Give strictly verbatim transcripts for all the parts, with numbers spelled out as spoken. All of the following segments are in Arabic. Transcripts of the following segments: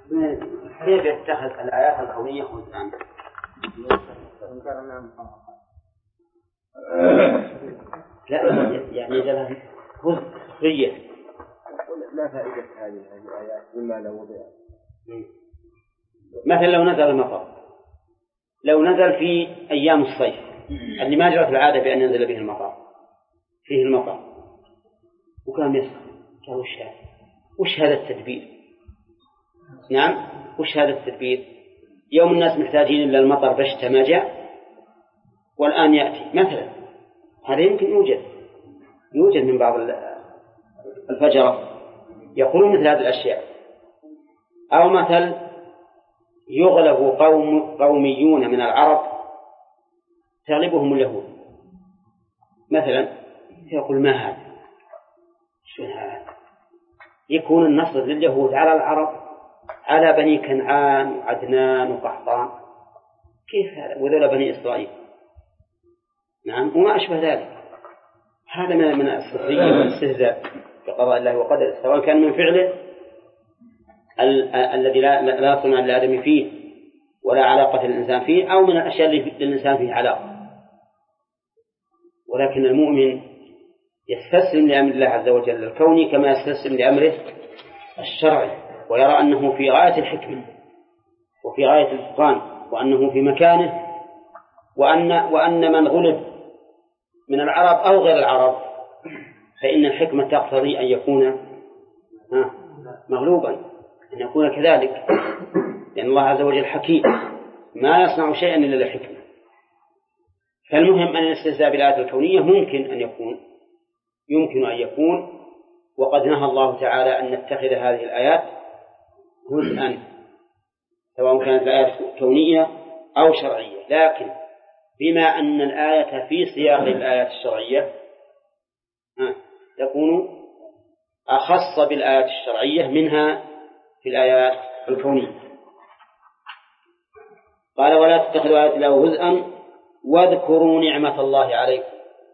كيف يتخذ الآيات الكونية هزءا؟ لا يعني جلها هزء سخرية. لا فائدة هذه الآيات مما لو وضع. مثلا لو نزل المطر، لو نزل في أيام الصيف اللي ما جرت العادة بأن ينزل به المطر، فيه المطر وكان يسخن، قال وش هذا؟ وش هذا التدبير؟ نعم، وش هذا التدبير؟ يوم الناس محتاجين إلى المطر بشتى ما جاء، والآن يأتي مثلا. هذا يمكن يوجد يوجد من بعض الفجرة يقولون مثل هذه الأشياء. أو مثل يغلب قوم قوميون من العرب تغلبهم اليهود مثلا، يقول ما هذا؟ شو هذا؟ يكون النصر لليهود على العرب، على بني كنعان وعدنان وقحطان، كيف هذا؟ وذول بني إسرائيل. نعم، وما أشبه ذلك. هذا من من السخرية والاستهزاء بقضاء الله وقدره، سواء كان من فعله الذي لا لا صنع للآدم فيه ولا علاقة للإنسان فيه، أو من الأشياء اللي للإنسان فيه علاقة. ولكن المؤمن يستسلم لأمر الله عز وجل الكوني كما يستسلم لأمره الشرعي، ويرى أنه في غاية الحكمة وفي غاية الإتقان، وأنه في مكانه، وأن وأن من غلب من العرب أو غير العرب فإن الحكمة تقتضي أن يكون مغلوبا، أن يكون كذلك، لأن الله عز وجل حكيم ما يصنع شيئا إلا للحكمة. فالمهم أن الاستهزاء بالآيات الكونية ممكن أن يكون يمكن أن يكون وقد نهى الله تعالى أن نتخذ هذه الآيات هزءا، سواء كانت الآيات كونية أو شرعية. لكن بما أن الآية في سياق الآيات الشرعية تكون أخص بالآيات الشرعية منها في الآيات الكونية. قال ولا تتخذوا آيات الله هزءا واذكروا نعمة الله عليكم.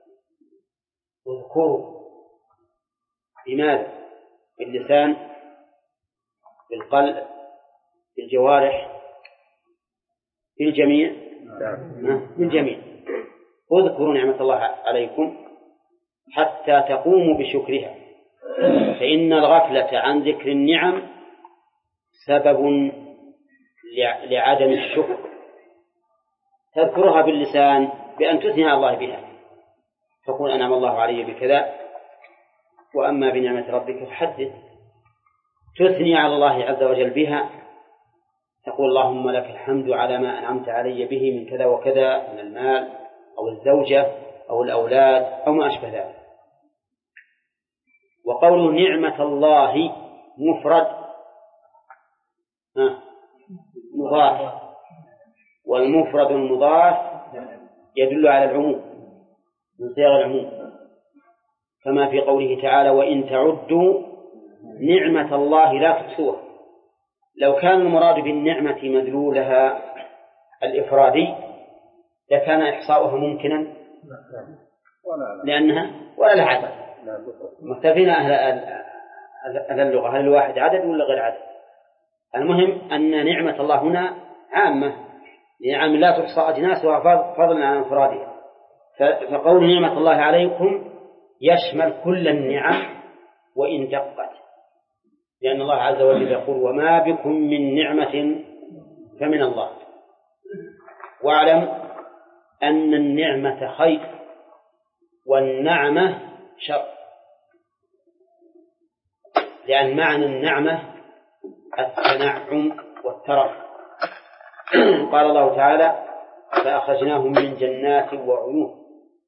اذكروا بماذا؟ باللسان، بالقلب، بالجوارح، بالجميع، بالجميع. اذكروا نعمة الله عليكم حتى تقوموا بشكرها، فإن الغفلة عن ذكر النعم سبب لعدم الشكر. تذكرها باللسان بأن تثني الله بها، تقول أنعم الله علي بكذا، وأما بنعمة ربك فحدث. تثني على الله عز وجل بها، تقول اللهم لك الحمد على ما أنعمت علي به من كذا وكذا من المال أو الزوجة أو الأولاد أو ما أشبه ذلك. وقول نعمة الله مفرد مضاف، والمفرد المضاف يدل على العموم من صيغ العموم، كما في قوله تعالى وإن تعدوا نعمة الله لا تحصوها. لو كان المراد بالنعمة مدلولها الإفرادي لكان إحصاؤها ممكنا، لأنها ولا لها عدد. مختلفين أهل أهل اللغة، هل الواحد عدد ولا غير عدد؟ المهم أن نعمة الله هنا عامة، نعم لا تحصى أجناسها فضلا عن انفرادها. فقول نعمة الله عليكم يشمل كل النعم وإن دقت، لأن الله عز وجل يقول وما بكم من نعمة فمن الله. واعلم أن النعمة خير والنعمة شر، لأن معنى النعمة التنعم والترف. قال الله تعالى فأخرجناهم من جنات وعيون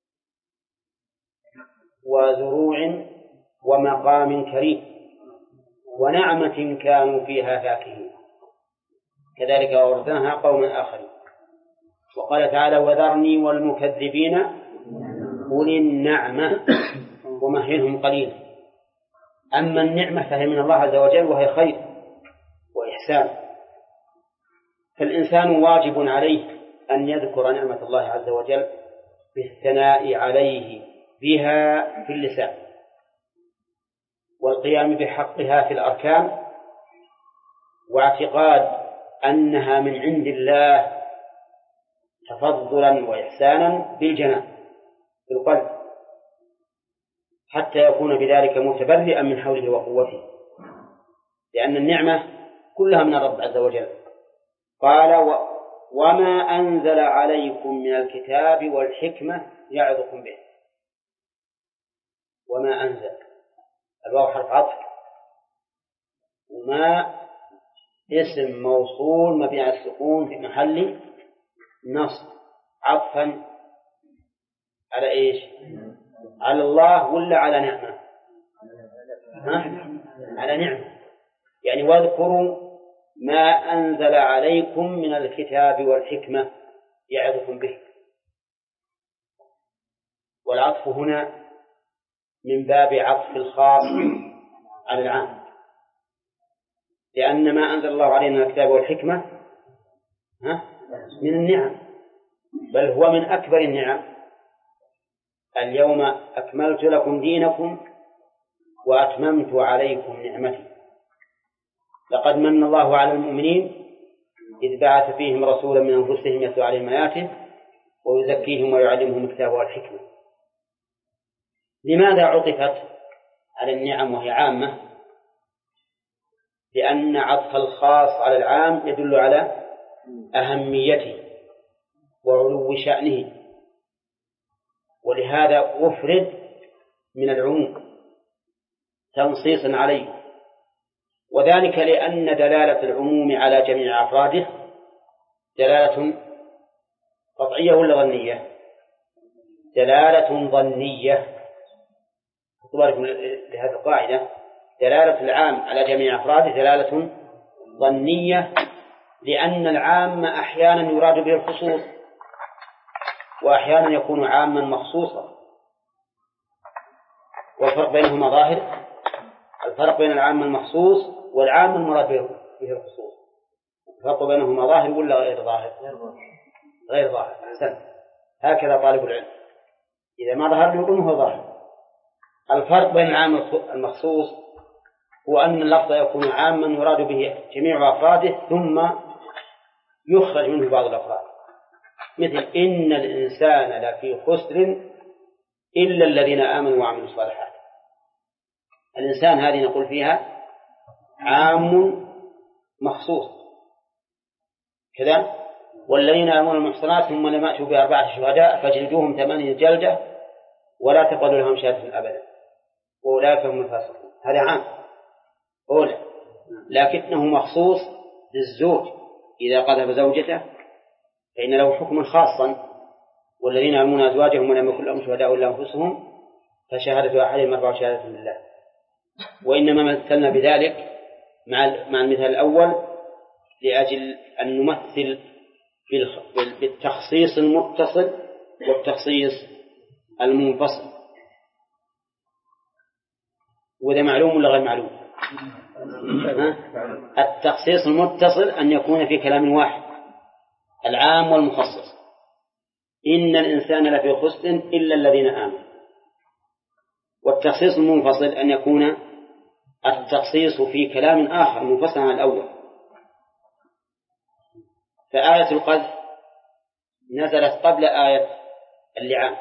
وزروع ومقام كريم ونعمة كانوا فيها فاكهين كذلك أورثناها قوما آخرين. وقال تعالى وذرني والمكذبين أولي النعمة ومهلهم قليلا. أما النعمة فهي من الله عز وجل وهي خير وإحسان، فالإنسان واجب عليه أن يذكر نعمة الله عز وجل بالثناء عليه بها في اللسان، والقيام بحقها في الأركان، واعتقاد أنها من عند الله تفضلا وإحسانا بالجنان بالقلب، حتى يكون بذلك متبرئا من حوله وقوته، لأن النعمة كلها من الرب عز وجل. قال و... وما أنزل عليكم من الكتاب والحكمة يعظكم به. وما أنزل، الواو حرف عطف، وما اسم موصول مبني على السكون في محل نصب عطفا على إيش؟ على الله ولا على نعمة؟ ها؟ على نعمة. يعني واذكروا ما أنزل عليكم من الكتاب والحكمة يعظكم به. والعطف هنا من باب عطف الخاص على العام، لأن ما أنزل الله علينا الكتاب والحكمة ها؟ من النعم، بل هو من أكبر النعم. اليوم أكملت لكم دينكم وأتممت عليكم نعمتي. لقد من الله على المؤمنين إذ بعث فيهم رسولا من أنفسهم يتلو عليهم آياته ويزكيهم ويعلمهم الكتاب والحكمة. لماذا عطفت على النعم وهي عامة؟ لأن عطف الخاص على العام يدل على أهميته وعلو شأنه، ولهذا أفرد من العموم تنصيصا عليه، وذلك لأن دلالة العموم على جميع أفراده دلالة قطعية ولا ظنية؟ دلالة ظنية. اعتباركم لهذه القاعدة، دلالة العام على جميع أفراده دلالة ظنية، لأن العام أحيانا يراد به الخصوص وأحيانا يكون عاما مخصوصا، والفرق بينهما ظاهر. الفرق بين العام المخصوص والعام المراد به الخصوص الفرق بينهما ظاهر ولا غير ظاهر؟ غير ظاهر. أحسن، هكذا طالب العلم إذا ما ظهر له هو ظاهر. الفرق بين العام المخصوص هو أن اللفظ يكون عاما يراد به جميع أفراده ثم يخرج منه بعض الأفراد، مثل إن الإنسان لفي خسر إلا الذين آمنوا وعملوا الصالحات. الإنسان هذه نقول فيها عام مخصوص كذا. والذين آمنوا المحصنات ثم لم يأتوا بأربعة شهداء فاجلدوهم ثمانية جلدة ولا تقبلوا لهم شهادة أبدا وأولئك هم الفاسقون. هذا عام أولى، لكنه مخصوص للزوج إذا قذف زوجته فإن له حكم خاصا. والذين يرمون أزواجهم ولم يكن لهم شهداء إلا أنفسهم فشهادة أحدهم أربع شهادات لله. وإنما مثلنا بذلك مع مع المثال الأول لأجل أن نمثل بالتخصيص المتصل والتخصيص المنفصل. وده معلوم ولا غير معلوم؟ التخصيص المتصل أن يكون في كلام واحد العام والمخصص، إن الإنسان لفي خسر إلا الذين آمنوا. والتخصيص المنفصل أن يكون التخصيص في كلام آخر منفصل عن الأول. فآية القذف نزلت قبل آية اللعان،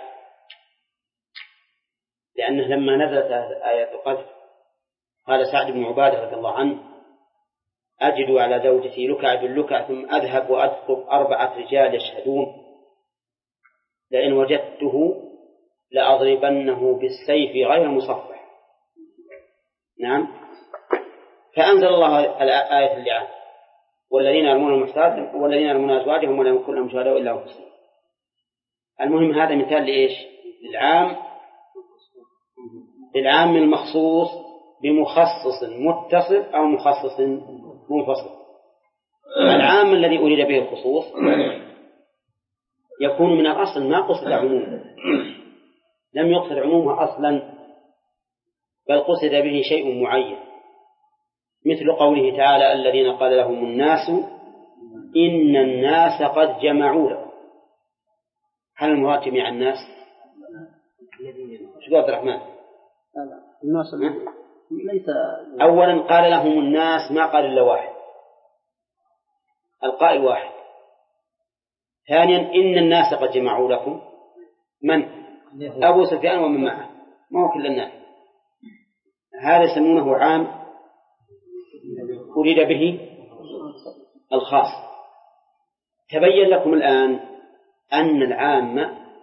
لأنه لما نزلت آية القذف قال سعد بن عبادة رضي الله عنه أجد على زوجتي لكع باللكع ثم أذهب وأذكر أربعة رجال يشهدون لئن وجدته لأضربنه بالسيف غير مصفح. نعم. فأنزل الله آية اللعان والذين يرمون المحصنات والذين يرمون أزواجهم ولم يكن لهم شهداء إلا أنفسهم. المهم هذا مثال لإيش؟ للعام للعام المخصوص بمخصص متصل أو مخصص منفصل. العام الذي أريد به الخصوص يكون من الأصل ما قصد عمومه، لم يقصد عمومه أصلا، بل قصد به شيء معين، مثل قوله تعالى الذين قال لهم الناس إن الناس قد جمعوا له. هل المراد جميع الناس؟ شو عبد الرحمن؟ الناس ليس. أولا قال لهم الناس ما قال إلا واحد، القائل واحد. ثانيا إن الناس قد جمعوا لكم، من؟ أبو سفيان ومن معه، ما هو كل الناس. هذا يسمونه عام أريد به الخاص. تبين لكم الآن أن العام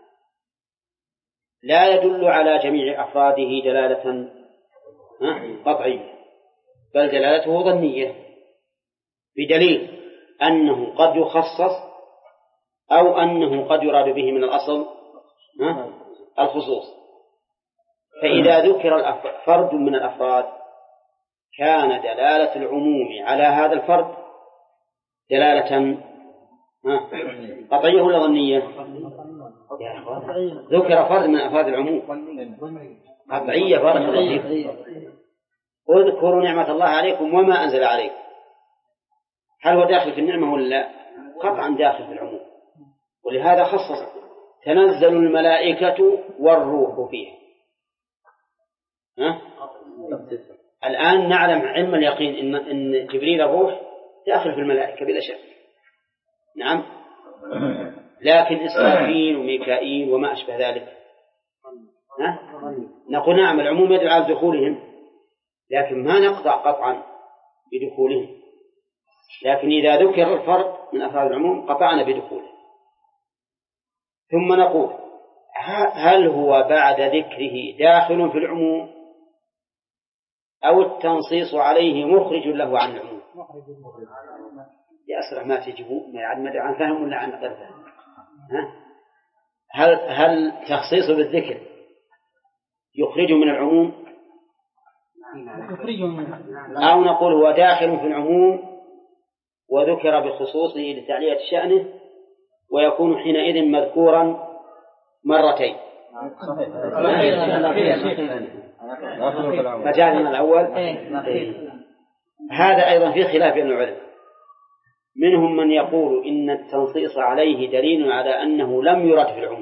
لا يدل على جميع أفراده دلالة قطعية، بل دلالته ظنية، بدليل أنه قد يخصص أو أنه قد يراد به من الأصل الخصوص. فإذا ذكر فرد من الأفراد كان دلالة العموم على هذا الفرد دلالة قطعية ولا ظنية؟ ذكر فرد من أفراد العموم قطعية. بارك الله فيك. اذكروا نعمة الله عليكم وما أنزل عليكم. هل هو داخل في النعمة ولا لا؟ قطعا داخل في العموم، ولهذا خصص تنزل الملائكة والروح فيها. ها؟ الآن نعلم علم اليقين إن, إن جبريل الروح داخل في الملائكة بلا شك. نعم. لكن إسرافيل وميكائيل وما أشبه ذلك ها؟ نقول نعم العموم يدل على دخولهم، لكن ما نقطع قطعا بدخولهم. لكن إذا ذكر الفرد من أفراد العموم قطعنا بدخوله. ثم نقول هل هو بعد ذكره داخل في العموم أو التنصيص عليه مخرج له عن العموم؟ يأسرع ما تجيبوا ما يعد مدى عن فهم ولا عن غير فهم. هل هل تخصيصه بالذكر يخرجه من العموم أو نقول هو داخل في العموم وذكر بخصوصه لتعلية شأنه ويكون حينئذ مذكورا مرتين؟ مجالنا الأول. هذا أيضا في خلاف بين العلماء. منهم من يقول إن التنصيص عليه دليل على أنه لم يرد في العموم،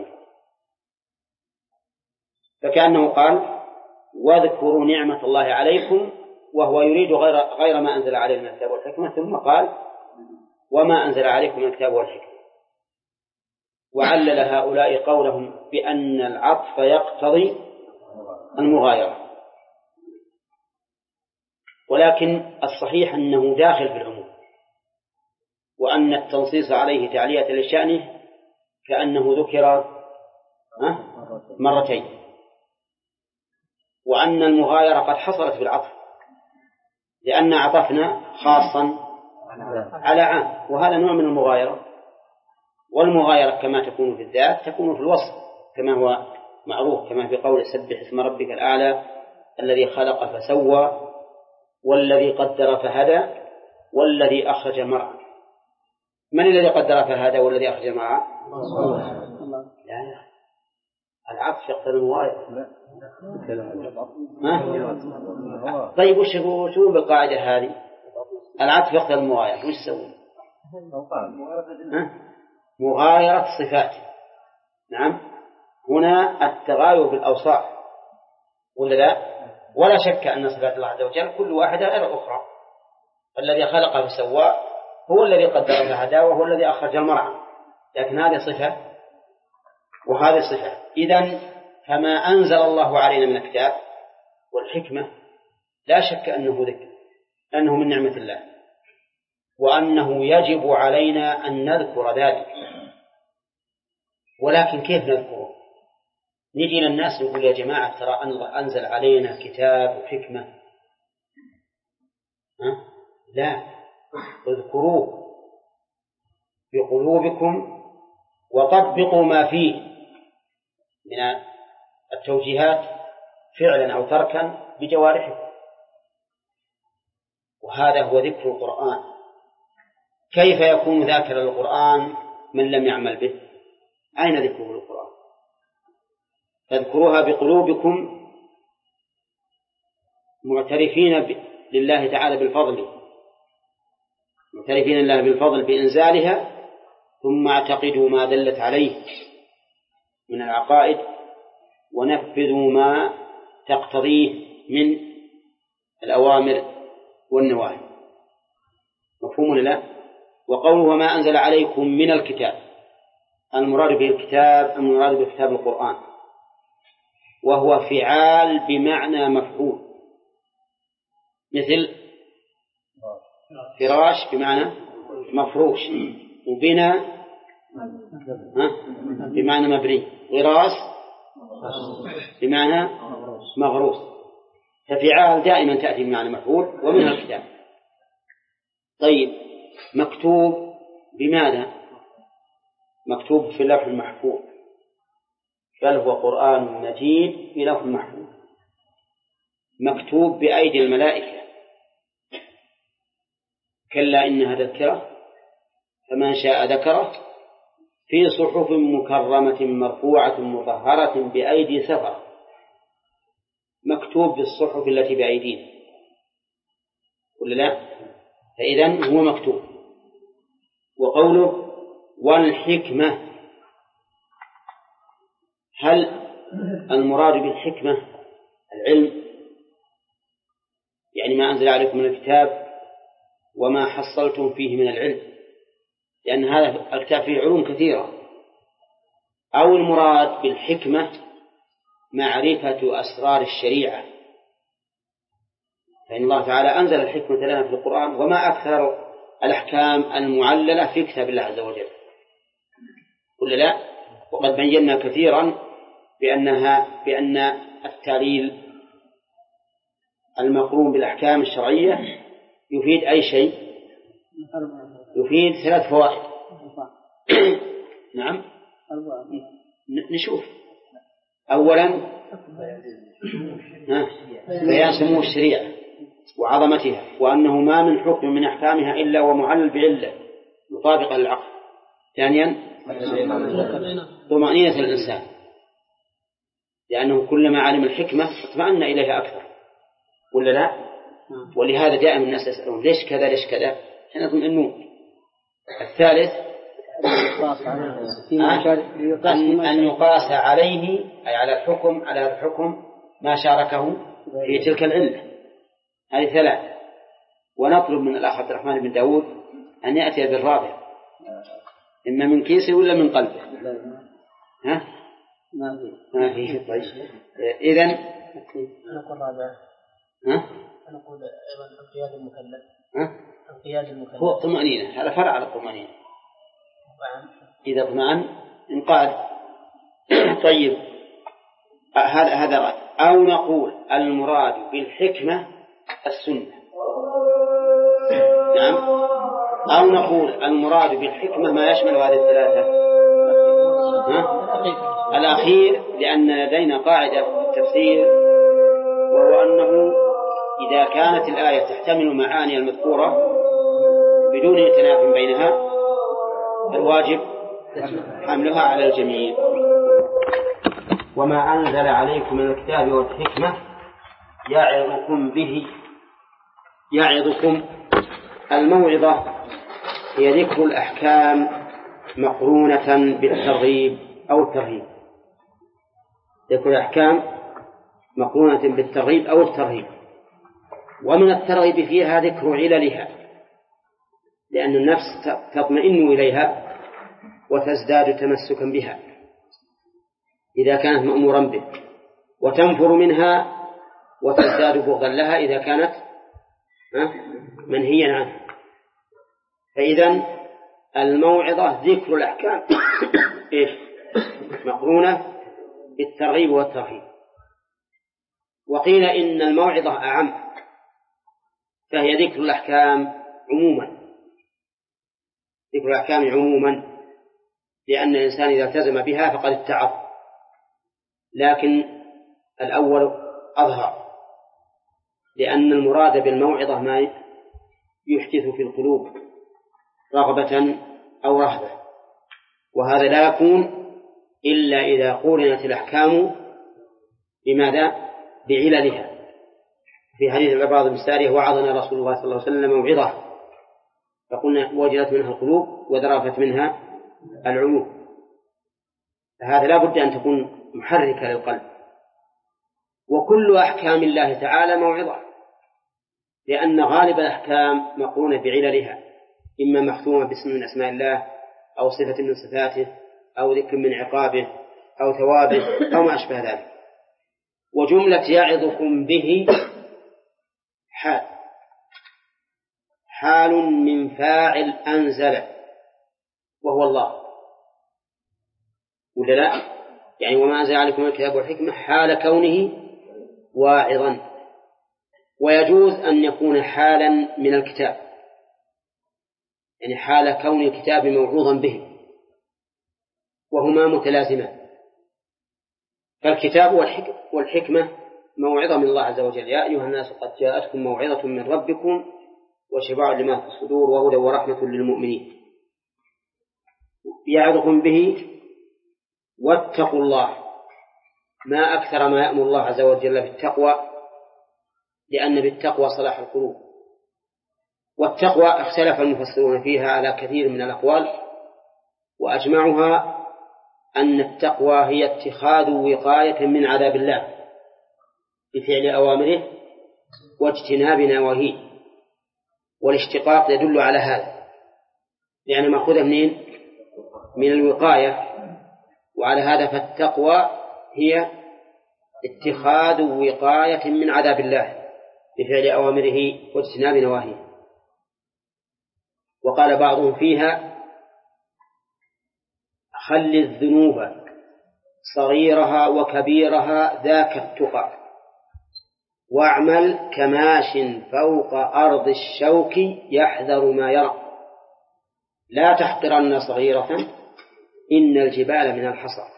فكأنه قال واذكروا نعمة الله عليكم وهو يريد غير, غير ما أنزل عليه من الكتاب والحكمة، ثم قال وما أنزل عليكم من الكتاب والحكمة. وعلل هؤلاء قولهم بأن العطف يقتضي المغايرة، ولكن الصحيح أنه داخل في العموم، وأن التنصيص عليه تعلية لشأنه كأنه ذكر مرتين، وأن المغايرة قد حصلت في العطف لأن عطفنا خاصا على عام، وهذا نوع من المغايرة. والمغايرة كما تكون في الذات تكون في الوصف كما هو معروف، كما في قول سبح اسم ربك الأعلى الذي خلق فسوى والذي قدر فهدى والذي أخرج المرعى. من الذي قدر فهدى والذي أخرج المرعى؟ لا لا، العطف يقتضي المغايرة. طيب وش يقولون بالقاعدة هذه؟ العطف يقتضي المغايرة، وش يسوون؟ مغايرة صفات. نعم، هنا التغاير بالأوصاف ولا لا؟ ولا شك أن صفات الله عز وجل كل واحدة غير الأخرى. الذي خلق فسوى هو الذي قدر فهدى وهو الذي أخرج المرعى، لكن هذه صفة وهذه صفة. إذن فما أنزل الله علينا من الكتاب والحكمة لا شك أنه ذكر، أنه من نعمة الله، وأنه يجب علينا أن نذكر ذلك. ولكن كيف نذكره؟ نجي للناس نقول يا جماعة ترى أن الله أنزل علينا كتاب وحكمة. ها؟ لا، اذكروه بقلوبكم وطبقوا ما فيه من التوجيهات فعلا أو تركا بجوارحكم، وهذا هو ذكر القرآن. كيف يكون ذاكر للقرآن من لم يعمل به؟ أين ذكره القرآن؟ فاذكروها بقلوبكم معترفين لله تعالى بالفضل، معترفين لله بالفضل بإنزالها، ثم اعتقدوا ما دلت عليه من العقائد ونفذوا ما تقتضيه من الأوامر والنواهي. مفهوم ولا لا؟ وقوله وما أنزل عليكم من الكتاب، المراد به الكتاب المراد بكتاب القرآن، وهو فعال بمعنى مفعول، مثل فراش بمعنى مفروش، وبناء بمعنى مبني، غراس بمعنى مغروس. ففعال دائما تأتي بمعنى مفعول ومنها الكتاب. طيب مكتوب بماذا؟ مكتوب في اللوح المحفوظ، بل هو قرآن مجيد في لوح محفوظ مكتوب بأيدي الملائكة، كلا إنها تذكرة فمن شاء ذكره في صحف مكرمة مرفوعة مطهرة بأيدي سفرة. مكتوب بالصحف التي بأيدينا ولا لا؟ فإذن هو مكتوب. وقوله والحكمة، هل المراد بالحكمة العلم، يعني ما أنزل عليكم من الكتاب وما حصلتم فيه من العلم، لأن هذا الكتاب فيه علوم كثيرة، أو المراد بالحكمة معرفة أسرار الشريعة، فإن الله تعالى أنزل الحكمة لنا في القرآن، وما أكثر الأحكام المعللة في كتاب الله عز وجل ولا لا؟ وقد بينا كثيرا بأنها بأن التعليل المقرون بالأحكام الشرعية يفيد أي شيء؟ يفيد ثلاث فوائد. نعم نشوف. أولا بيان سمو الشريعة وعظمتها، وأنه ما من حكم من أحكامها إلا ومعلل بعلة مطابقة للعقل. ثانيا طمأنينة الإنسان، لأنه كلما علم الحكمة اطمأن إليها أكثر ولا لا؟ ولهذا دائما الناس يسألون ليش كذا ليش كذا حين يطمئنون. الثالث أن, أن يقاس عليه أي على الحكم على هذا الحكم ما شاركه في تلك العلة. هذه ثلاث. ونطلب من الأخ عبد الرحمن بن داود أن يأتي بالرابع، إما من كيسه ولا من قلبه. ها؟ ما فيه. طيب إذن نقول رابع. ها؟ نقول أيضا القياد المكلف. ها؟ القياد المكلف هو الطمأنينة، هذا فرع على الطمأنينة. إذا اطمأن انقاد. طيب هذا هذا رأي. أو نقول المراد بالحكمة السنة. نعم. أو نقول المراد بالحكمة ما يشمل هذه الثلاثة. ها؟ الأخير، لأن لدينا قاعدة في التفسير، وهو أنه إذا كانت الآية تحتمل معاني المذكورة بدون تنافي بينها فالواجب حملها على الجميع. وما أنزل عليكم من الكتاب والحكمة يعظكم به. يعظكم الموعظة هي ذكر الأحكام مقرونة بالترغيب أو الترهيب. ذكر الأحكام مقرونة بالترغيب أو الترهيب. ومن الترغيب فيها ذكر عللها، لأن النفس تطمئن إليها وتزداد تمسكا بها إذا كانت مأمورا به، وتنفر منها وتزداد بغضا لها إذا كانت منهيا عنها. فإذن الموعظة ذكر الأحكام إيش؟ مقرونة بالترغيب والترهيب. وقيل إن الموعظة أعم، فهي ذكر الأحكام عموما، ذكر الأحكام عموما، لأن الإنسان إذا التزم بها فقد اتعظ. لكن الأول أظهر، لأن المراد بالموعظة ما يحدث في القلوب رغبة أو رهبة، وهذا لا يكون إلا إذا قورنت الأحكام بماذا؟ بعللها. في حديث العباد بن سارية وعظنا رسول الله صلى الله عليه وسلم موعظة فقلنا وجلت منها القلوب وذرفت منها العيوب. فهذا لا بد أن تكون محركة للقلب. وكل أحكام الله تعالى موعظة، لأن غالب الأحكام مقرونة بعللها، إما مختومة باسم من أسماء الله أو صفة من صفاته أو ذكر من عقابه أو ثوابه أو ما أشبه ذلك. وجملة يعظكم به حال حال من فاعل أنزل وهو الله، ولا لا؟ يعني وما أنزل عليكم الكتاب والحكمة حال كونه واعظا. ويجوز أن يكون حالا من الكتاب، يعني حال كون الكتاب موعوظا به، وهما متلازمان. فالكتاب والحكمة موعظة من الله عز وجل: يا أيها الناس قد جاءتكم موعظة من ربكم وشفاء لما في الصدور وهدى ورحمة للمؤمنين. يعظكم به واتقوا الله. ما أكثر ما يأمر الله عز وجل بالتقوى، لأن بالتقوى صلاح القلوب. والتقوى اختلف المفسرون فيها على كثير من الأقوال، وأجمعها أن التقوى هي اتخاذ وقاية من عذاب الله بفعل أوامره واجتناب نواهيه، والاشتقاق يدل على هذا، لأن مأخوذة منين؟ من الوقاية. وعلى هذا فالتقوى هي اتخاذ وقاية من عذاب الله بفعل أوامره واجتناب نواهيه. وقال بعضهم فيها: خل الذنوب صغيرها وكبيرها ذاك التقى، واعمل كماش فوق أرض الشوك يحذر ما يرى، لا تحقرن صغيرة إن الجبال من الحصى.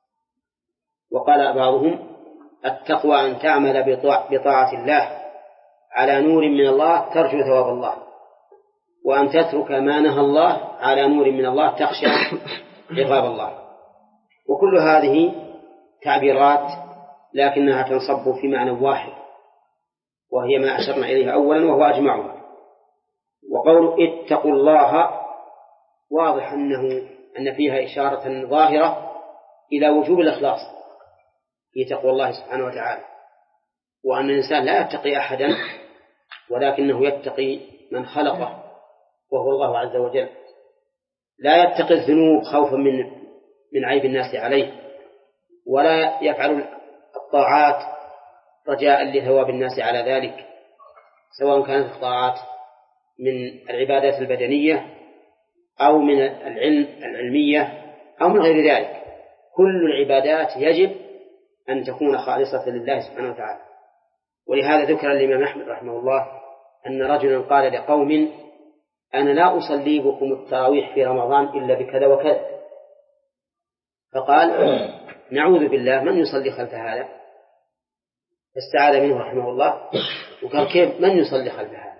وقال بعضهم: التقوى أن تعمل بطاعة الله على نور من الله ترجو ثواب الله، وأن تترك ما نهى الله على نور من الله تخشى عقاب الله. وكل هذه تعبيرات لكنها تنصب في معنى واحد، وهي ما أشرنا إليه أولا وهو أجمعها. وقول اتقوا الله واضح أنه أن فيها إشارة ظاهرة إلى وجوب الإخلاص في تقوى الله سبحانه وتعالى، وأن الإنسان لا يتقي أحدا ولكنه يتقي من خلقه وهو الله عز وجل. لا يتقي الذنوب خوفا من من عيب الناس عليه، ولا يفعل الطاعات رجاء لثواب الناس على ذلك، سواء كانت الطاعات من العبادات البدنية أو من العلم العلمية أو من غير ذلك. كل العبادات يجب أن تكون خالصة لله سبحانه وتعالى. ولهذا ذكر الإمام أحمد رحمه الله أن رجلا قال لقوم: أنا لا أصلي بكم التراويح في رمضان إلا بكذا وكذا. فقال: نعوذ بالله، من يصلي خلف هذا؟ فاستعاذ منه رحمه الله وقال: كيف من يصلي خلف هذا؟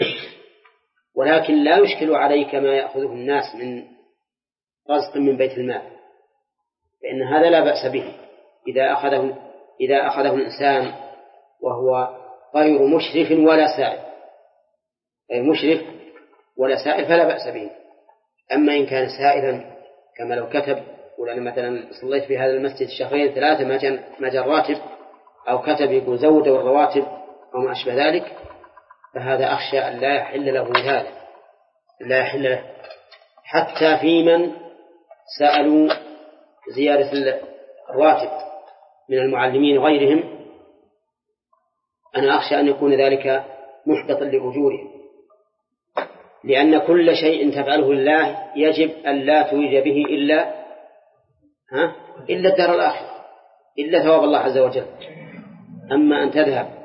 ولكن لا يشكل عليك ما يأخذه الناس من رزق من بيت المال، فإن هذا لا بأس به إذا أخذه إذا أخذه الإنسان وهو غير مشرف ولا سائل، غير مشرف ولا سائل فلا بأس به. أما إن كان سائلا كما لو كتب: ولأن مثلا صليت في هذا المسجد شهرين ثلاثة ما جاء الراتب، أو كتب يقول زودوا الرواتب أو ما أشبه ذلك، فهذا أخشى أن لا يحل له هذا، لا يحل له. حتى في من سألوا زيادة الرواتب من المعلمين وغيرهم، أنا أخشى أن يكون ذلك محبطا لأجورهم، لأن كل شيء تفعله لله يجب أن لا توجد به إلا ها إلا الدار الآخرة، إلا ثواب الله عز وجل. أما أن تذهب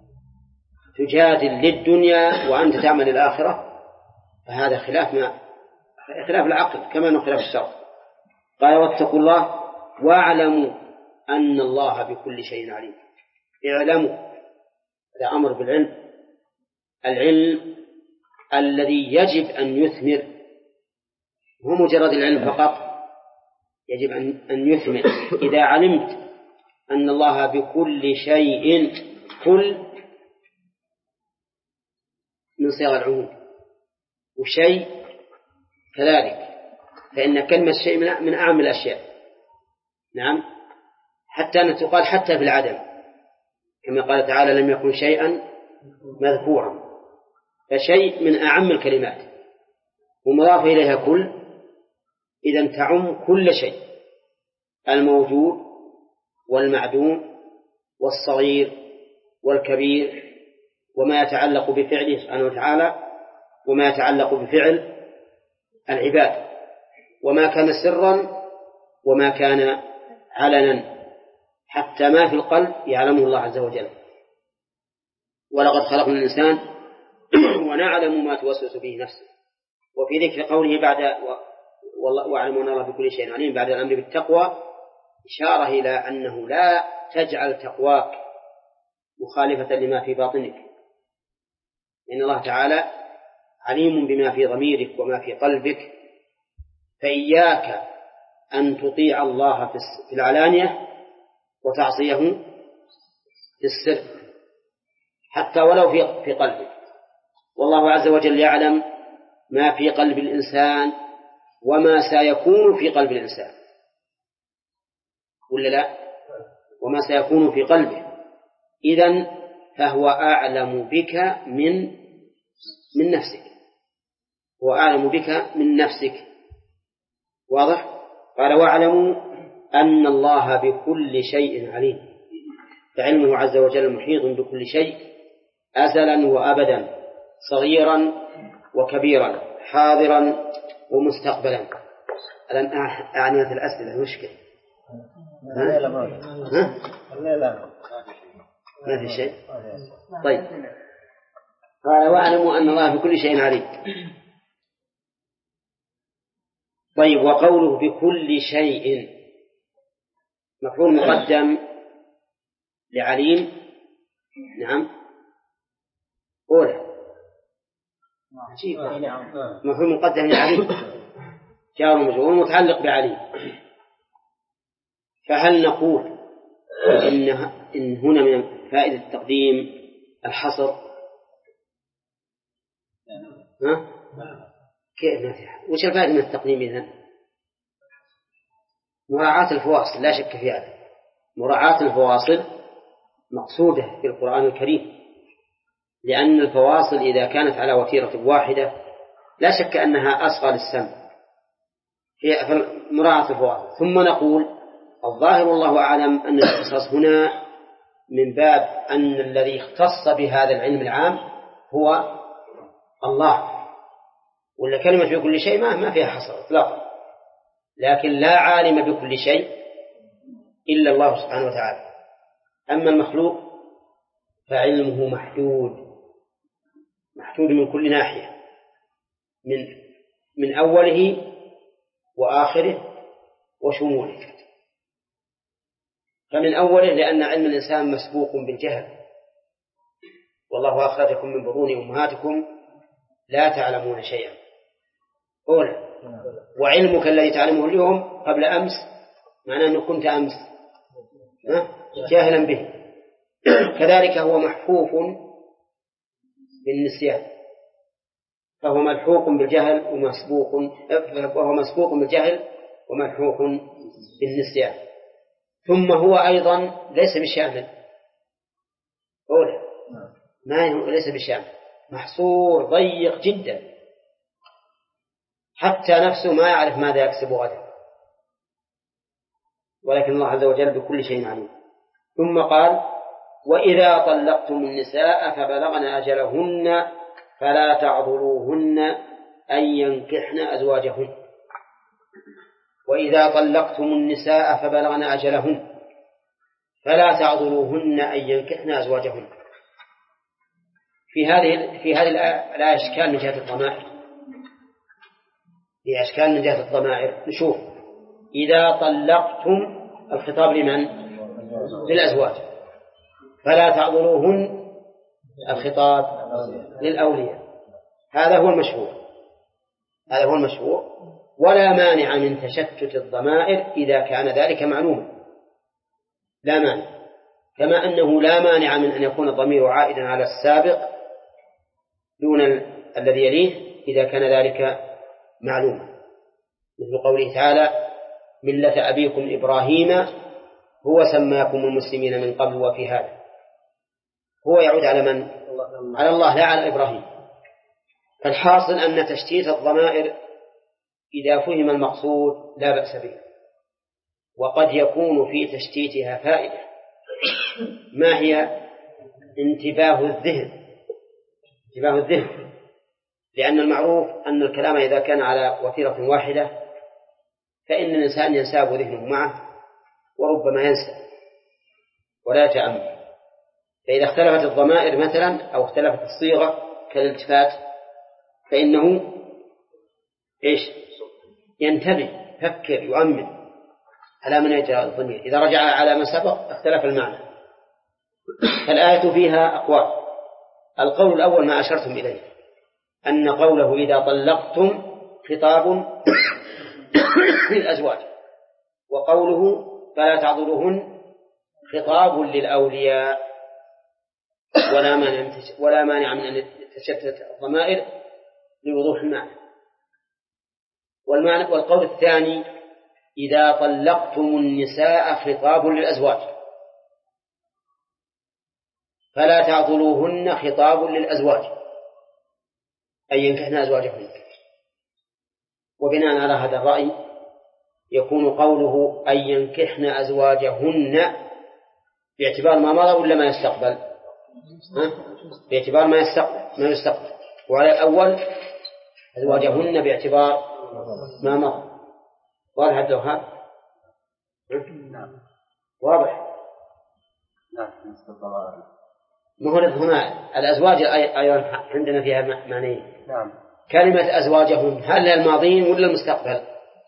تجادل للدنيا وأنت تعمل الآخرة فهذا خلاف ما خلاف العقل كما أنه خلاف الشرع. قال: واتقوا الله واعلموا أن الله بكل شيء عليم. اعلموا، هذا أمر بالعلم، العلم الذي يجب أن يثمر، هو مجرد العلم فقط، يجب أن يثمر. إذا علمت أن الله بكل شيء، كل من صيغ العموم، وشيء كذلك، فإن كلمة شيء من أعم الأشياء. نعم، حتى أن تقال حتى في العدم، كما قال تعالى: لم يكن شيئا مذكورا، فشيء من أعم الكلمات. ومضاف إليها كل، إذن تعم كل شيء، الموجود والمعدوم والصغير والكبير، وما يتعلق بفعله سبحانه وتعالى وما يتعلق بفعل العباد، وما كان سرا وما كان علنا، حتى ما في القلب يعلمه الله عز وجل. ولقد خلقنا الإنسان ونعلم ما توسوس به نفسه. وفي ذكر قوله بعد والله واعلم أن الله بكل شيء عليم بعد الأمر بالتقوى إشارة إلى أنه لا تجعل تقواك مخالفة لما في باطنك، إن الله تعالى عليم بما في ضميرك وما في قلبك، فإياك أن تطيع الله في العلانية وتعصيه في السر حتى ولو في قلبك. والله عز وجل يعلم ما في قلب الإنسان وما سيكون في قلب الإنسان، ولا لا؟ وما سيكون في قلبه، إذن فهو أعلم بك من من نفسك، هو أعلم بك من نفسك. واضح؟ قال واعلموا أن الله بكل شيء عليم، فعلمه عز وجل محيط بكل شيء أزلا وأبدا، صغيرا وكبيرا، حاضرا ومستقبلا. الآن أعنية الأسئلة مشكلة. ها؟ ها؟ ما في شيء. طيب قال واعلموا أن الله بكل شيء عليم. طيب وقوله بكل شيء مفعول مقدم لعليم. نعم أولى مفعول مقدم لعليم جار ومجرور متعلق بعليم. فهل نقول إن إن هنا من فائدة التقديم الحصر؟ ها؟ كيف نفع؟ وش الفائدة من التقديم إذن؟ مراعاة الفواصل لا شك في هذا. مراعاة الفواصل مقصودة في القرآن الكريم، لأن الفواصل إذا كانت على وتيرة واحدة لا شك أنها أصغى للسمع، هي مراعاة الفواصل. ثم نقول الظاهر والله أعلم أن الاختصاص هنا من باب أن الذي اختص بهذا العلم العام هو الله، ولا كلمة في كل شيء ما ما فيها حصر إطلاقا، لكن لا عالم بكل شيء إلا الله سبحانه وتعالى. أما المخلوق فعلمه محدود محدود من كل ناحية، من من أوله وآخره وشموله. فمن أوله لأن علم الإنسان مسبوق بالجهل، والله أخرجكم من بطون أمهاتكم لا تعلمون شيئا. أولا وعلمك الذي تعلمه اليوم قبل أمس معناه أنه كنت أمس جاهلا به. كذلك هو محفوف بالنسيان، فهو ملحوق بالجهل ومسبوق وهو مسبوق بالجهل وملحوق بالنسيان. ثم هو أيضا ليس بالشامل، أولا ما ليس بالشامل، محصور ضيق جدا، حتى نفسه ما يعرف ماذا يكسب غدا، ولكن الله عز وجل بكل شيء عليم. ثم قال وإذا طلقتم النساء فبلغن أجلهن فلا تعضلوهن أن ينكحن أزواجهن. وإذا طلقتم النساء فبلغن أجلهن فلا تعضلوهن أن ينكحن أزواجهن. في هذه في هذه الآية أشكال من جهة الضمائر، في أشكال من جهة الضمائر. نشوف إذا طلقتم الخطاب لمن؟ للأزواج. فلا تعضلوهن الخطاب للأولياء. هذا هو المشهور هذا هو المشهور ولا مانع من تشتت الضمائر إذا كان ذلك معلوما، لا مانع، كما أنه لا مانع من أن يكون الضمير عائدا على السابق دون الذي يليه إذا كان ذلك معلوما، مثل قوله تعالى ملة أبيكم إبراهيم هو سماكم المسلمين من قبل وفي هذا. هو يعود على من؟ على الله لا على إبراهيم. فالحاصل أن تشتيت الضمائر إذا فهم المقصود لا بأس به، وقد يكون في تشتيتها فائدة. ما هي؟ انتباه الذهن، انتباه الذهن، لأن المعروف أن الكلام إذا كان على وتيرة واحدة فإن الإنسان ينساب ذهنه معه وربما ينسى ولا يتأمل. فإذا اختلفت الضمائر مثلا أو اختلفت الصيغة كالالتفات فإنه إيش؟ ينتبه، يفكر، يؤمن على من يجرى الضمير. إذا رجع على ما سبق اختلف المعنى. فالآية فيها أقوال. القول الأول ما أشرتم إليه، أن قوله إذا طلقتم خطاب للأزواج، وقوله فلا تعضلوهن خطاب للأولياء، ولا مانع ولا مانع من أن تشتت الضمائر لوضوح المعنى. والمعنى والقول الثاني إذا طلقتم النساء خطاب للأزواج، فلا تعضلوهن خطاب للأزواج أي ينكحن أزواجهن. وبناء على هذا الرأي يكون قوله أن ينكحن أزواجهن باعتبار ما مضى ولا ما يستقبل؟ ها؟ باعتبار ما يستقبل ما يستقبل وعلى الأول أزواجهن باعتبار ما مضى. واضح الدوحة؟ واضح؟ مهرد هنا الأزواج أيضا عندنا فيها معنيين. كلمة أزواجهن هل الماضين ولا المستقبل؟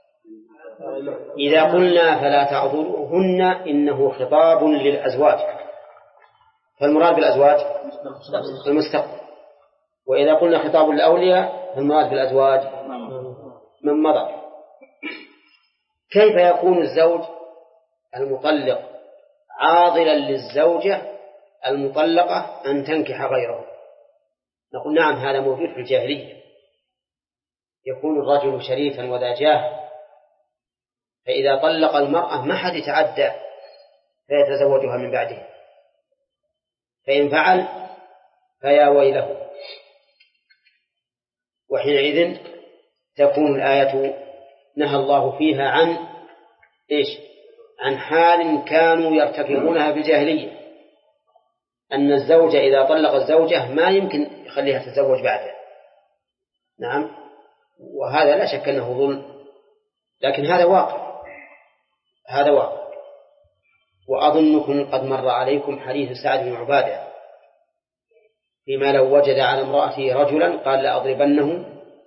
إذا قلنا فلا تعضلوهن إنه خطاب للأزواج، فالمراد بالأزواج المستقبل. وإذا قلنا خطاب للأولياء فالمراد بالأزواج من مضى. كيف يكون الزوج المطلق عاضلا للزوجة المطلقة أن تنكح غيره؟ نقول نعم، هذا موجود في الجاهلية. يكون الرجل شريفا وذا جاه، فإذا طلق المرأة ما حد يتعدى فيتزوجها من بعده، فإن فعل فيا ويله. وحينئذ تكون الآية نهى الله فيها عن إيش؟ عن حال كانوا يرتكبونها بالجاهلية، أن الزوج إذا طلق الزوجة ما يمكن يخليها تتزوج بعده. نعم، وهذا لا شك أنه ظلم، لكن هذا واقع، هذا واقع. وأظنكم قد مر عليكم حديث سعد بن عبادة فيما لو وجد على امرأته رجلا قال لأضربنه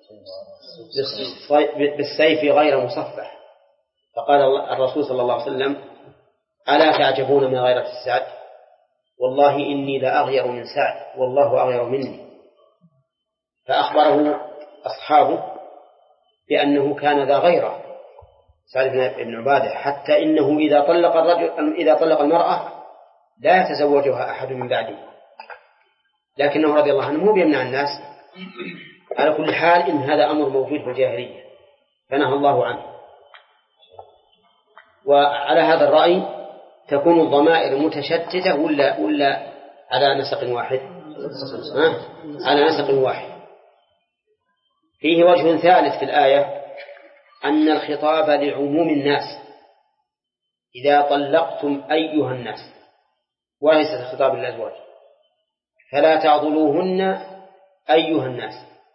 بالسيف غير مصفح، فقال الرسول صلى الله عليه وسلم ألا تعجبون من غيرة السعد؟ والله إني لأغير من سعد والله أغير مني. فأخبره أصحابه بأنه كان ذا غيرة سعد بن عبادة، حتى إنه إذا طلق الرجل إذا طلق المرأة لا يتزوجها أحد من بعده، لكنه رضي الله عنه مو بيمنع الناس. على كل حال إن هذا أمر موجود في الجاهلية فنهى الله عنه. وعلى هذا الرأي تكون الضمائر متشتتة ولا ولا على نسق واحد؟ ها؟ على نسق واحد. فيه وجه ثالث في الآية أن الخطاب لعموم الناس إذا طلقتم أيها الناس، وليس الخطاب للأزواج. فلا تعضلوهن أيها الناس،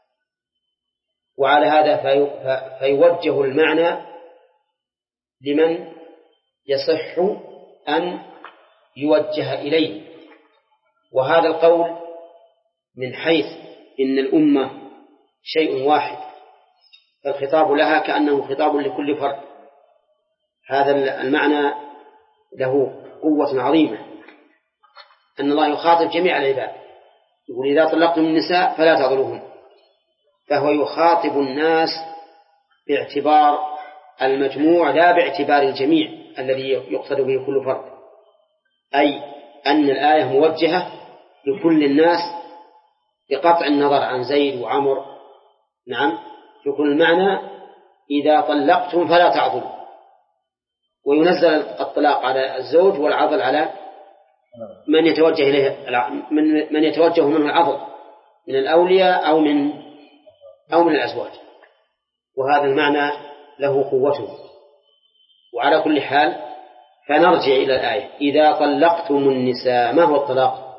وعلى هذا في فيوجه المعنى لمن يصح أن يوجه إليه. وهذا القول من حيث إن الأمة شيء واحد فالخطاب لها كأنه خطاب لكل فرد، هذا المعنى له قوة عظيمة، أن الله يخاطب جميع العباد، يقول إذا طلقتم النساء فلا تعضلوهن، فهو يخاطب الناس باعتبار المجموع لا باعتبار الجميع الذي يقصد به كل فرد، أي أن الآية موجهة لكل الناس بقطع النظر عن زيد وعمر. نعم، يكون المعنى إذا طلقتم فلا تعضلوا، وينزل الطلاق على الزوج والعضل على من يتوجه إليه من من يتوجه منه العضل من الأولياء أو من أو من الأزواج، وهذا المعنى له قوته. وعلى كل حال فنرجع إلى الآية: إذا طلقتم النساء. ما هو الطلاق؟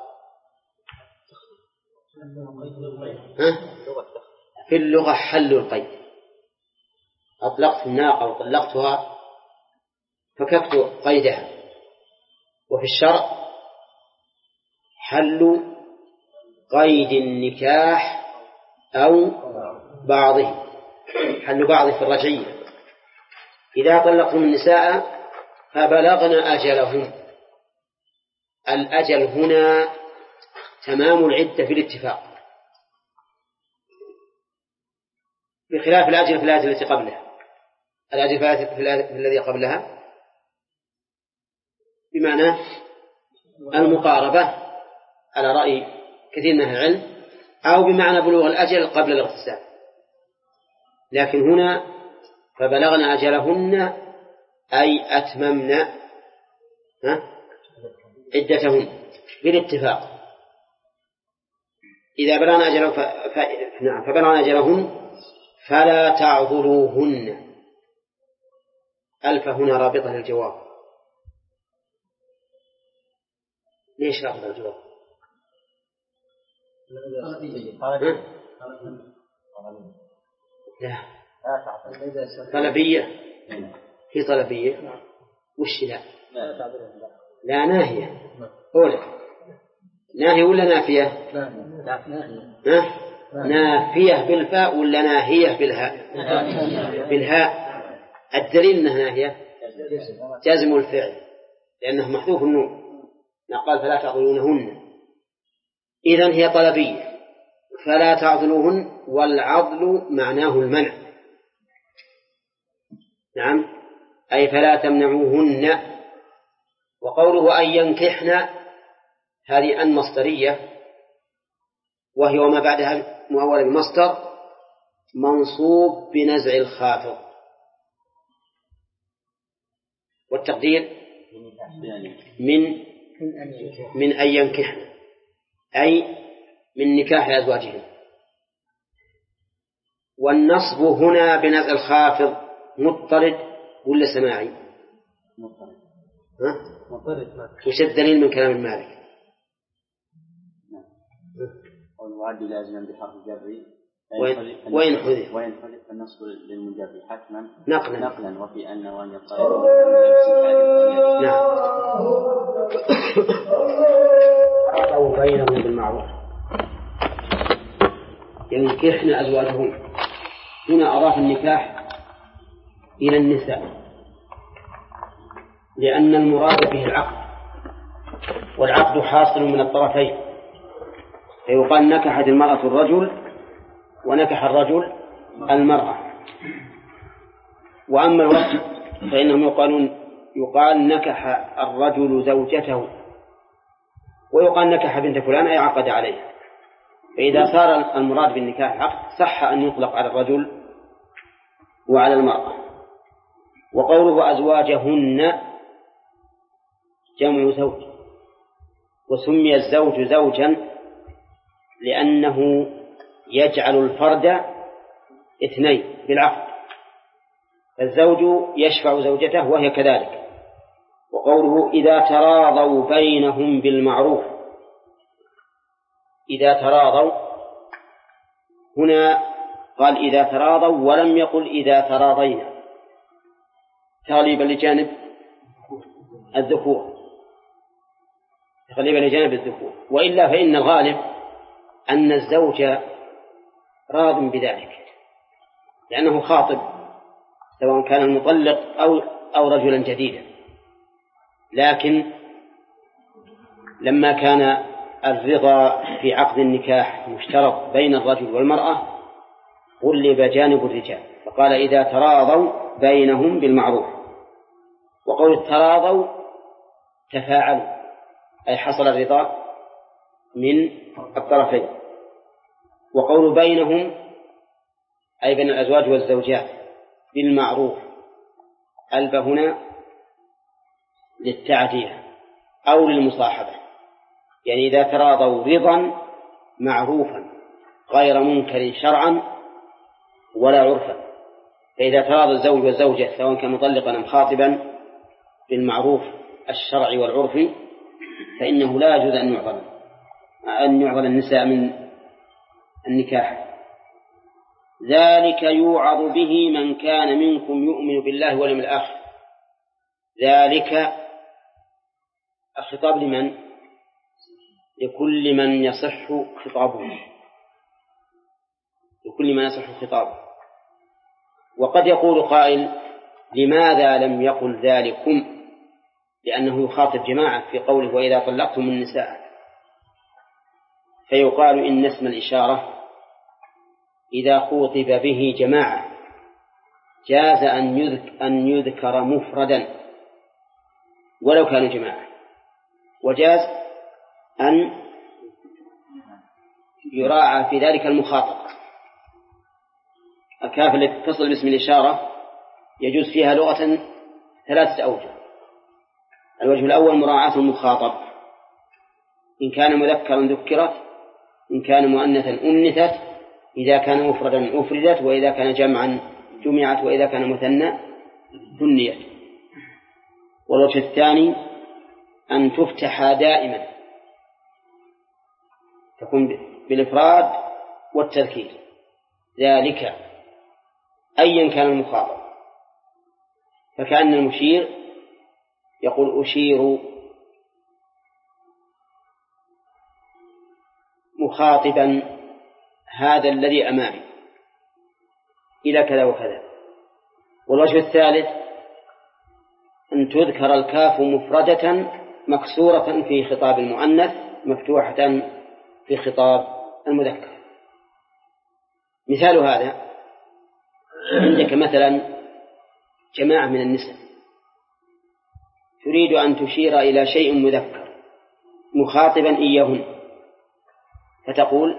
ها؟ في اللغة حل القيد. أطلقت الناقة وطلقتها فككت قيدها. وفي الشرع حل قيد النكاح أو بعضه، حل بعضه في الرجعية. إذا طلقتم النساء فبلغن أجلهم. الأجل هنا تمام العدة في الاتفاق، بخلاف الأجل في الآية التي قبلها. الأجل في الآية الذي قبلها بمعنى المقاربة على رأي كثير من أهل العلم، أو بمعنى بلوغ الأجل قبل الاغتسال. لكن هنا فبلغن أجلهن أي أتممن عدتهن بالاتفاق. إذا بلغن أجلهن ف... ف... نعم فبلغن أجلهن فلا تعضلوهن. ألف هنا رابطة للجواب. ليش رابطة الجواب؟ لا طلبية. في طلبية وش لا لا ناهية أولا ناهية ولا نافية؟ ها؟ نافية بالفاء ولا ناهية بالهاء؟ بالهاء. الدليل أنها ناهية جازم الفعل لأنه محذوف النون. قال فلا تعضلونهن، إذن هي طلبية. فلا تعضلوهن، والعضل معناه المنع. نعم، أي فلا تمنعوهن. وقوله أن ينكحن هذه أن مصدرية، وهي وما بعدها مؤولة بمصدر منصوب بنزع الخافض، والتقدير من من أن ينكحن أي من نكاح أزواجهم. والنصب هنا بنزع الخافض مضطرد ولا سماعي؟ مضطرد. ها؟ مضطرد. وش الدليل من كلام المالك؟ والمعد لازما بحرف الجر وين حذف وين حذف النصب للمجر حتما نقلا نقلا وفي أن وأن يضطرد. نعم. أو بينهم بالمعروف ينكحن أزواجهم. هنا أضاف النكاح إلى النساء لأن المراد به العقد، والعقد حاصل من الطرفين، فيقال نكحت المرأة الرجل ونكح الرجل المرأة. وأما الوقت فإنهم يقالون يقال نكح الرجل زوجته، ويقال نكح بنت فلان أي عقد عليها. فإذا صار المراد بالنكاح العقد صح أن يطلق على الرجل وعلى المرأة. وقوله أزواجهن جمع زوج، وسمي الزوج زوجا لأنه يجعل الفرد اثنين بالعقد، الزوج يشفع زوجته وهي كذلك. وقوله إذا تراضوا بينهم بالمعروف، إذا تراضوا هنا قال إذا تراضوا ولم يقل إذا تراضينا تغليبا لجانب الذكور، تغليبا لجانب الذكور. وإلا فإن الغالب أن الزوج راض بذلك لأنه خاطب، سواء كان المطلق أو أو رجلا جديدا. لكن لما كان الرضا في عقد النكاح مشترط بين الرجل والمرأة غلب جانب الرجال، فقال إذا تراضوا بينهم بالمعروف. وقول التراضوا تفاعلوا أي حصل الرضا من الطرفين. وقول بينهم أي بين الأزواج والزوجات بالمعروف، ألب هنا للتعدية أو للمصاحبة، يعني إذا تراضوا رضا معروفا غير منكر شرعا ولا عرفا. فإذا تراضى الزوج والزوجة سواء كان مطلقا أم خاطبا بالمعروف الشرعي والعرفي فإنه لا يجوز أن يعضل أن يعضل النساء من النكاح. ذلك يوعظ به من كان منكم يؤمن بالله واليوم الآخر. ذلك الخطاب لمن؟ لكل من يصح خطابه، لكل من يصح خطابه. وقد يقول قائل لماذا لم يقل ذلكم؟ لأنه يخاطب جماعة في قوله وإذا طلقتم النساء. فيقال إن اسم الإشارة إذا خوطب به جماعة جاز أن يذكر مفردا ولو كانوا جماعة، وجاز أن يراعى في ذلك المخاطب. الكاف التي تتصل باسم الإشارة يجوز فيها لغة ثلاثة أوجه. الوجه الأول مراعاة المخاطب، إن كان مذكرا ذكرت، إن كان مؤنثا أنثت، إذا كان مفردا أفردت، وإذا كان جمعا جمعت، وإذا كان مثنى ثنيت. والوجه الثاني أن تفتح دائما تكون بالإفراد والتذكير. ذلك أيا كان المخاطب، فكأن المشير يقول أشير مخاطبا هذا الذي أمامي إلى كذا وكذا. والوجه الثالث أن تذكر الكاف مفردة مكسورة في خطاب المؤنث مفتوحة في خطاب المذكر. مثال هذا عندك مثلا جماعة من النساء تريد أن تشير إلى شيء مذكر مخاطبا إياهن، فتقول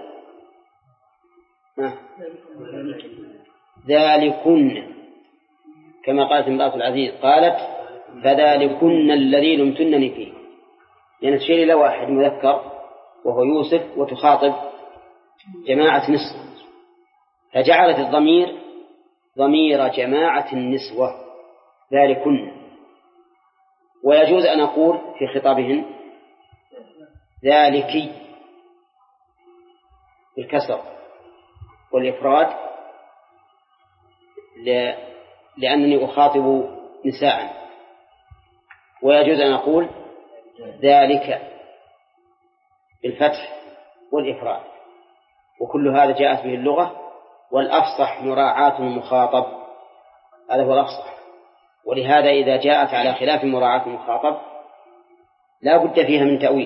ذلكن، كما قالت امرأة العزيز قالت فذلكن الذي لمتنني فيه، يعني تشير إلى واحد مذكر وهو يوسف وتخاطب جماعة نسوة، فجعلت الضمير ضمير جماعة النسوة ذلكن. ويجوز أن أقول في خطابهن ذلك بالكسر والإفراد لأنني أخاطب نساء، ويجوز أن أقول ذلك بالفتح والإفراد، وكل هذا جاءت به اللغة. والأفصح مراعاة المخاطب، هذا هو الأفصح. ولهذا إذا جاءت على خلاف مراعاة المخاطب لا بد فيها من تأويل.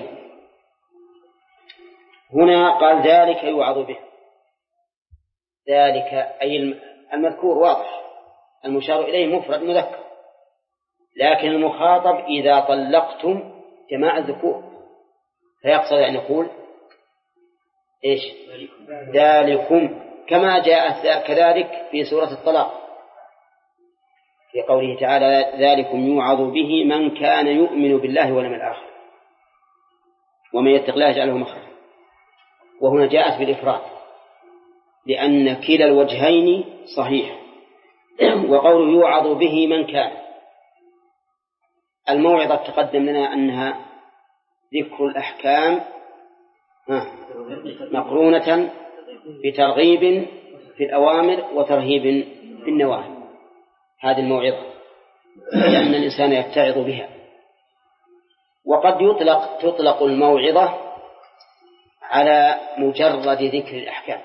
هنا قال ذلك يوعظ به، ذلك أي المذكور واضح، المشار إليه مفرد مذكر، لكن المخاطب إذا طلقتم جماعة الذكور فيقصد أن يقول إيش؟ ذلكم، كما جاء كذلك في سورة الطلاق في قوله تعالى ذلكم يوعظ به من كان يؤمن بالله واليوم الآخر ومن يتق الله يجعله مخرجا. وهنا جاءت بالإفراد لأن كلا الوجهين صحيح. وقوله يوعظ به من كان، الموعظة تقدم لنا أنها ذكر الأحكام مقرونة بترغيب في الأوامر وترهيب في النواهي، هذه الموعظة، لأن الإنسان يتعظ بها. وقد يطلق تطلق الموعظة على مجرد ذكر الأحكام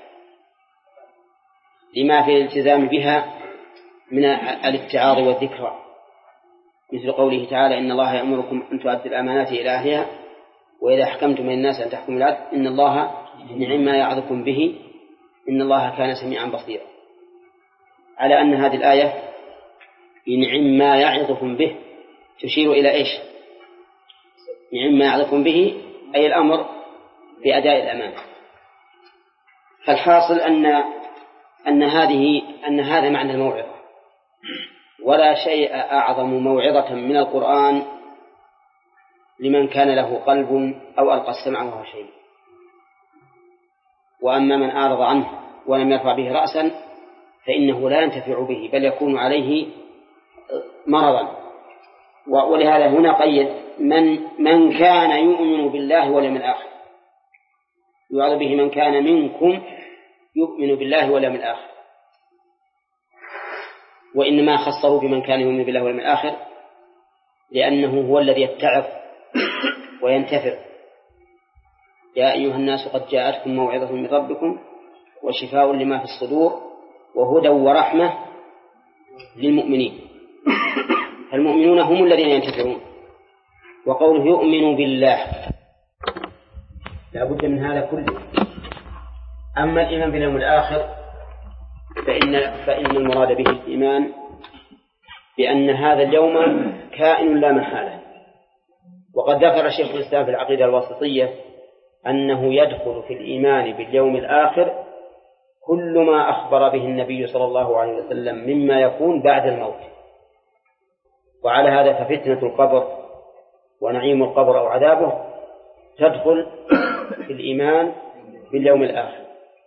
لما في الالتزام بها من الاتعاظ والذكرى، مثل قوله تعالى إن الله يأمركم أن تؤدوا الأمانات إلى أهلها وإذا حكمتم من الناس أن تحكموا بالعدل إن الله نعم ما يعظكم به إن الله كان سميعا بصيرا، على أن هذه الآية نعم ما يعظكم به تشير إلى إيش؟ نعم ما يعظكم به أي الأمر بأداء الأمانة. فالحاصل أن أن هذه أن هذا معنى الموعظة، ولا شيء أعظم موعظة من القرآن لمن كان له قلب أو ألقى السمع وهو شيء. وأما من أعرض عنه ولم يرفع به رأسا فإنه لا ينتفع به بل يكون عليه مرضا. ولهذا هنا قيد من من كان يؤمن بالله واليوم الآخر، يعظ به من كان منكم يؤمن بالله واليوم الآخر، وإنما خصه بمن كان يؤمن بالله واليوم الآخر لأنه هو الذي يتعظ وينتفع. يا أيها الناس قد جاءتكم موعظة من ربكم وشفاء لما في الصدور وهدى ورحمة للمؤمنين. المؤمنون هم الذين ينتفعون. وقوله يؤمن بالله لا بد من هذا كله. أما الإيمان باليوم الآخر فإن, فإن المراد به الإيمان بأن هذا اليوم كائن لا محالة. وقد ذكر شيخ الإسلام في العقيدة الواسطية أنه يدخل في الإيمان باليوم الآخر كل ما أخبر به النبي صلى الله عليه وسلم مما يكون بعد الموت. وعلى هذا ففتنة القبر ونعيم القبر أو عذابه تدخل في الإيمان باليوم الآخر.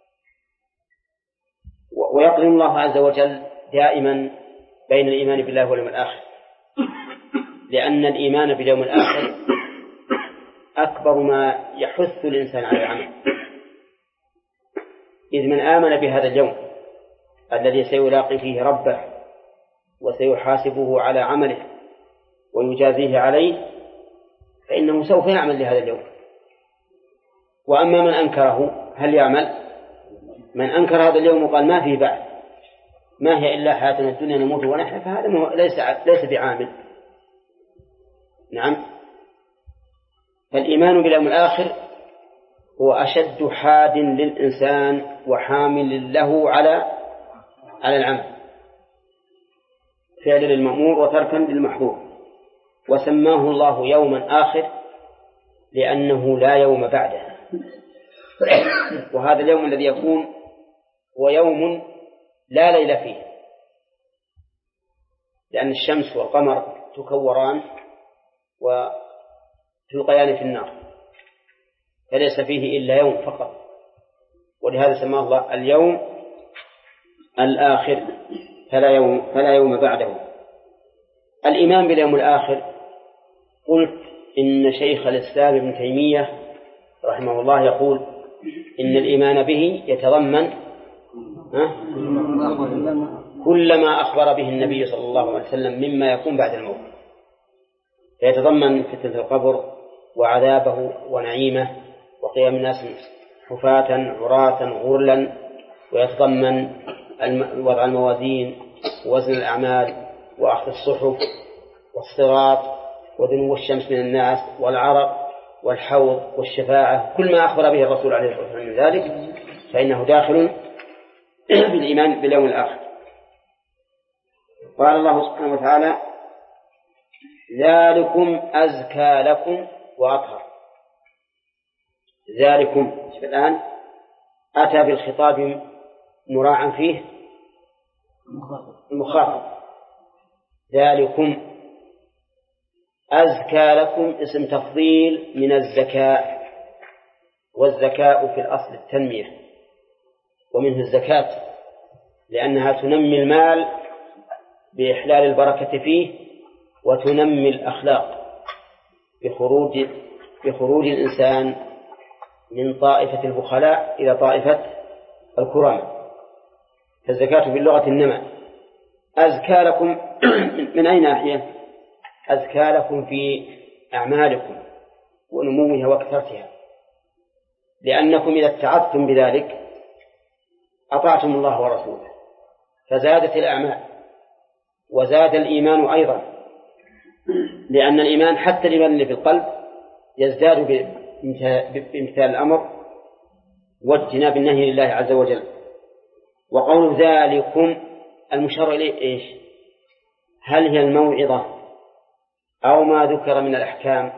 ويقرن الله عز وجل دائما بين الإيمان بالله واليوم الآخر، لأن الإيمان باليوم الآخر أكبر ما يحث الإنسان على العمل. إذ من آمن بهذا اليوم الذي سيلاقي فيه ربه وسيحاسبه على عمله ويجازيه عليه فإنه سوف يعمل لهذا اليوم. وأما من أنكره هل يعمل؟ من أنكر هذا اليوم وقال ما فيه بعد، ما هي إلا حياتنا الدنيا نموت ونحيا، فهذا ليس ليس بعامل. نعم. فالإيمان باليوم الآخر هو أشد حاد للإنسان وحامل له على على العمل، فعل للمأمور وتركا للمحظور. وسماه الله يوما آخر لأنه لا يوم بعده. وهذا اليوم الذي يكون هو يوم لا ليل فيه، لأن الشمس والقمر تكوران وتلقيان في النار، فليس فيه إلا يوم فقط. ولهذا سماه الله اليوم الآخر فلا يوم, فلا يوم بعده. الإيمان باليوم الآخر قلت إن شيخ الإسلام ابن تيمية رحمه الله يقول إن الإيمان به يتضمن كل ما أخبر به النبي صلى الله عليه وسلم مما يكون بعد الموت، فيتضمن فتنة القبر وعذابه ونعيمه وقيام الناس حفاة عراة غرلا، ويتضمن وضع الموازين ووزن الأعمال وأخذ الصحف والصراط ودنو الشمس من الناس والعرق والحوض والشفاعة. كل ما أخبر به الرسول عليه الصلاة والسلام من ذلك فإنه داخل بالإيمان باليوم الآخر. قال الله سبحانه وتعالى ذلكم أزكى لكم وأطهر. ذلكم الآن أتى بالخطاب مراعا فيه المخاطب. ذلكم أزكى لكم اسم تفضيل من الزكاة، والزكاة في الأصل التنمية، ومنه الزكاة لأنها تنمي المال بإحلال البركة فيه وتنمي الأخلاق بخروج بخروج الإنسان من طائفة البخلاء إلى طائفة الكرامة. فالزكاة باللغة النمى. أزكى لكم من أي ناحية؟ أزكى لكم في أعمالكم ونموها وكثرتها، لأنكم إذا اتعظتم بذلك أطعتم الله ورسوله فزادت الأعمال وزاد الإيمان أيضا، لأن الإيمان حتى الإيمان اللي في القلب يزداد بامتثال الأمر واجتناب النهي لله عز وجل. وقول ذلكم المشار إليه إيش؟ هل هي الموعظة أو ما ذكر من الأحكام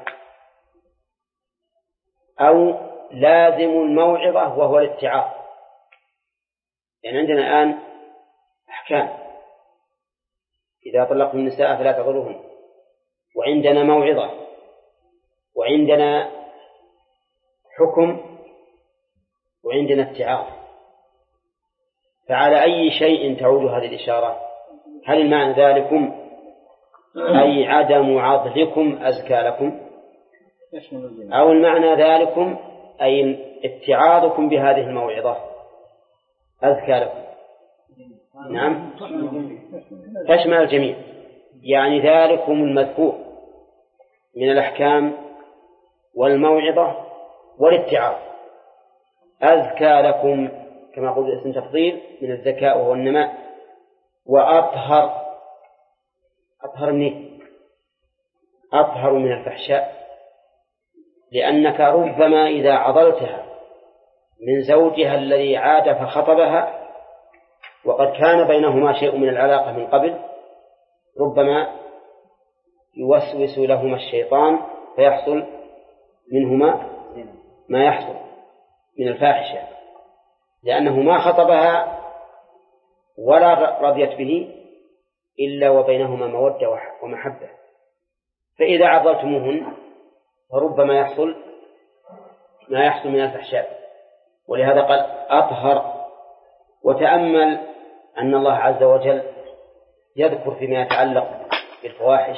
أو لازم الموعظة وهو الاتعاظ؟ يعني عندنا الآن أحكام إذا طلقتم النساء فلا تضرهن، وعندنا موعظة، وعندنا حكم، وعندنا اتعاظ. فعلى أي شيء تعود هذه الإشارة؟ هل المعنى ذلكم أي عدم عضلكم أزكى لكم، أو المعنى ذلكم أي اتعاظكم بهذه الموعظة أزكى لكم؟ نعم، تشمل الجميع، يعني ذلكم المذكور من الأحكام والموعظة والاتعاظ أزكى لكم، كما قلت اسم تفضيل من الذكاء وهو النماء، وأطهر، أطهر منه أطهر من الفحشاء، لأنك ربما إذا عضلتها من زوجها الذي عاد فخطبها وقد كان بينهما شيء من العلاقة من قبل، ربما يوسوس لهما الشيطان فيحصل منهما ما يحصل من الفاحشة، لأنه ما خطبها ولا رضيت به إلا وبينهما مودة ومحبة، فإذا عضلتموهن فربما يحصل ما يحصل من الفحشاء، ولهذا قال أطهر. وتأمل أن الله عز وجل يذكر فيما يتعلق بالفواحش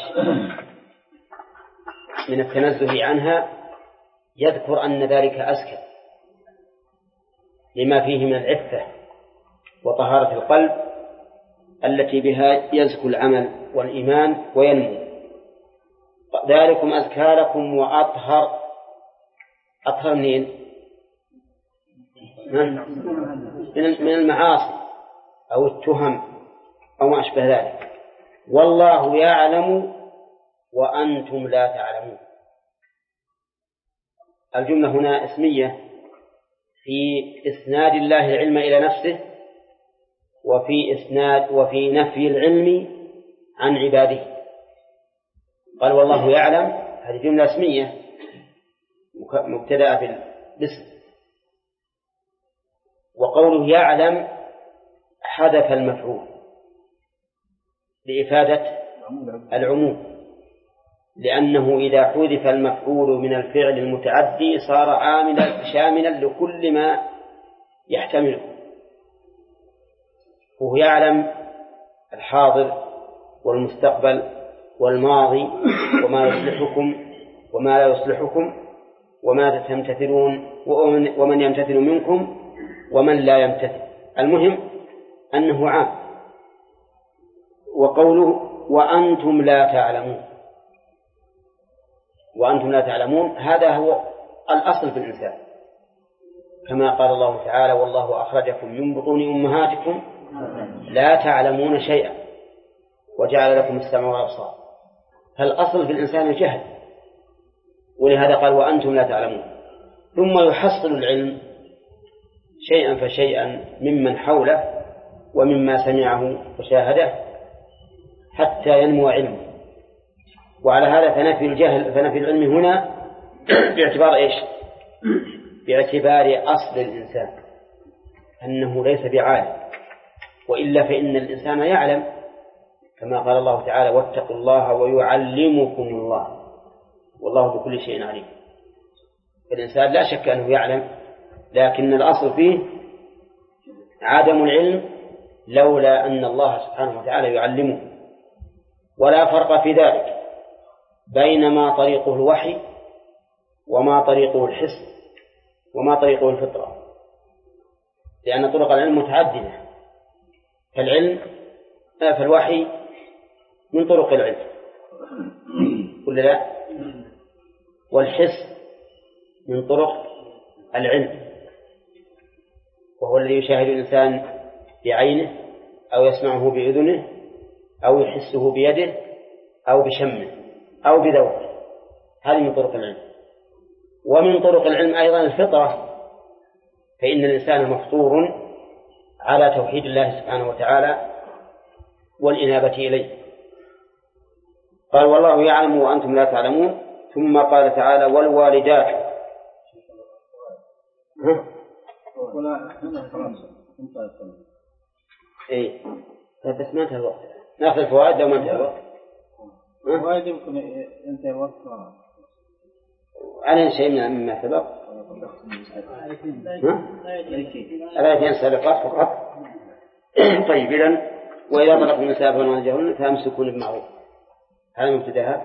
من التنزه عنها، يذكر أن ذلك أزكى لما فيه من العفة وطهارة القلب التي بها يزكو العمل والإيمان وينمو. ذلكم أزكى لكم وأطهر. أطهر منين؟ من المعاصي أو التهم أو ما أشبه ذلك. والله يعلم وأنتم لا تعلمون. الجملة هنا اسمية في إسناد الله العلم إلى نفسه، وفي إسناد وفي نفي العلم عن عباده. قال والله يعلم، هذه جملة اسمية مبتدأة بالاسم، وقوله يعلم حذف المفعول لإفادة العموم، لأنه إذا حذف المفعول من الفعل المتعدي صار عاملا شاملا لكل ما يحتمله. وهو يعلم الحاضر والمستقبل والماضي وما يصلحكم وما لا يصلحكم وما تمتثلون ومن يمتثل منكم ومن لا يمتثل. المهم أنه عام. وقوله وأنتم لا تعلمون، وأنتم لا تعلمون هذا هو الأصل في الإنسان، كما قال الله تعالى والله أخرجكم من بطون أمهاتكم لا تعلمون شيئا وجعل لكم السمع والأبصار. فالأصل في الإنسان الجهل، ولهذا قال وأنتم لا تعلمون. ثم يحصل العلم شيئا فشيئا ممن حوله ومما سمعه وشاهده حتى ينمو علمه. وعلى هذا فنفي الجهل فنفي العلم هنا باعتبار إيش؟ باعتبار أصل الإنسان أنه ليس بعالم، وإلا فإن الإنسان يعلم، كما قال الله تعالى واتقوا الله ويعلمكم الله والله بكل شيء عليم. فالإنسان لا شك أنه يعلم، لكن الأصل فيه عدم العلم لولا أن الله سبحانه وتعالى يعلمه. ولا فرق في ذلك بين ما طريقه الوحي وما طريقه الحس وما طريقه الفطرة، لأن طرق العلم متعددة. فالعلم فالوحي من طرق العلم ولا لا؟ والحس من طرق العلم، وهو الذي يشاهد الإنسان بعينه أو يسمعه بأذنه أو يحسه بيده أو بشمه أو بذوقه، هذه من طرق العلم. ومن طرق العلم أيضا الفطرة، فإن الإنسان مفطور على توحيد الله سبحانه وتعالى والإنابة إليه. قال والله يعلم وأنتم لا تعلمون. ثم قال تعالى والوالدات. إيه بس ما انتهى الوقت، ناخذ الفوائد لو ما انتهى الوقت. الفوائد يمكن ينتهي الوقت. أنا شيء مما سبق. الآيتين سابقات فقط. طيب إذن وإذا طلقتم النساء فبلغن أجلهن فأمسكوهن بمعروف، هذا مبتدأها.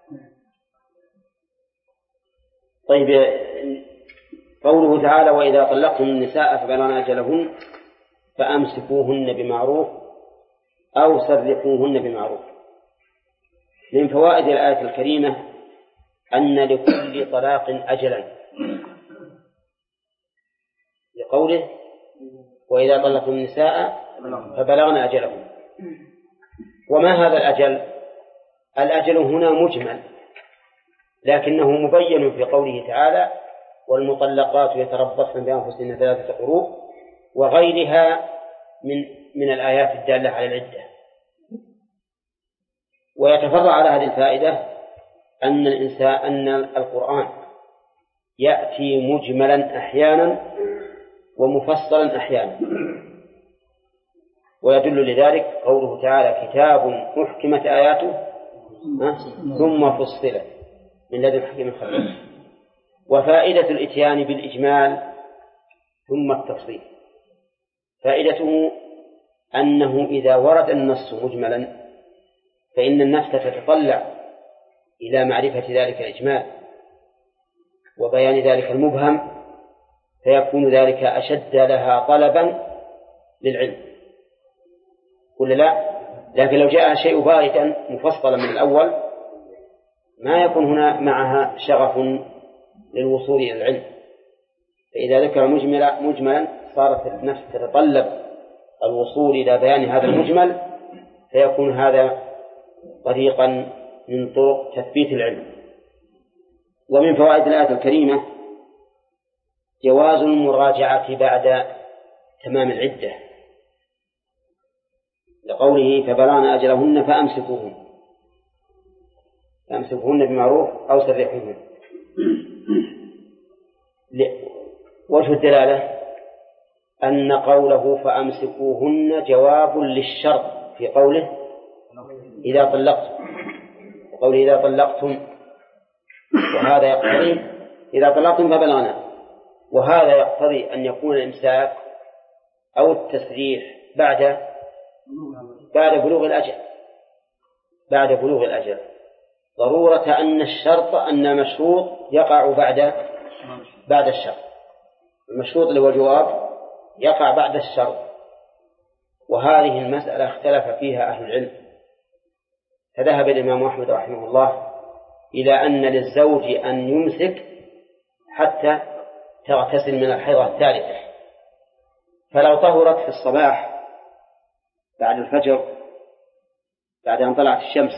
طيب قوله تعالى وإذا طلقتم النساء فبلغن أجلهن فأمسكوهن بمعروف أو سرحوهن بمعروف. من فوائد الآية الكريمة أن لكل طلاق أجلا، لقوله وإذا طلقتم النساء فبلغن أجلهن. وما هذا الأجل؟ الأجل هنا مجمل، لكنه مبين في قوله تعالى والمطلقات يتربصن بأنفسهن ثلاثة قروء وغيرها من من الآيات الدالة على العدة. ويتفرع على هذه الفائدة أن الإنسان أن القرآن يأتي مجملا أحيانا ومفصلا أحيانا، ويدل لذلك قوله تعالى كتاب محكمت آياته ثم فصلت من لدن حكيم خبير. وفائدة الإتيان بالإجمال ثم التفصيل فائدته أنه إذا ورد النص مجملا فإن النفس تتطلع إلى معرفة ذلك الإجمال وبيان ذلك المبهم، فيكون ذلك أشد لها طلبا للعلم ولا لا؟ لكن لو جاء شيء باردا مفصلا من الأول ما يكون هنا معها شغف للوصول إلى العلم. فإذا ذكر مجملا مجملا صارت النفس تتطلب الوصول إلى بيان هذا المجمل، فيكون هذا طريقا من طرق تثبيت العلم. ومن فوائد الآية الكريمة جواز المراجعة بعد تمام العدة، لقوله فبلغن أجلهن فأمسكوهن فأمسكوهن بمعروف أو سرحوهن. وجه الدلالة أن قوله فأمسكوهن جواب للشرط في قوله إذا طلقتم، وقوله إذا طلقتم، وهذا يقتضي إذا طلقتم فبلغنا، وهذا يقتضي أن يكون الإمساك أو التسريح بعد بعد بلوغ الأجل بعد بلوغ الأجل ضرورة أن الشرط أن المشروط يقع بعد بعد الشرط. المشروط اللي هو الجواب يقع بعد الشرط، وهذه المسألة اختلف فيها أهل العلم. فذهب الإمام أحمد رحمه الله إلى أن للزوج أن يمسك حتى تغتسل من الحيضة الثالثة، فلو طهرت في الصباح بعد الفجر بعد أن طلعت الشمس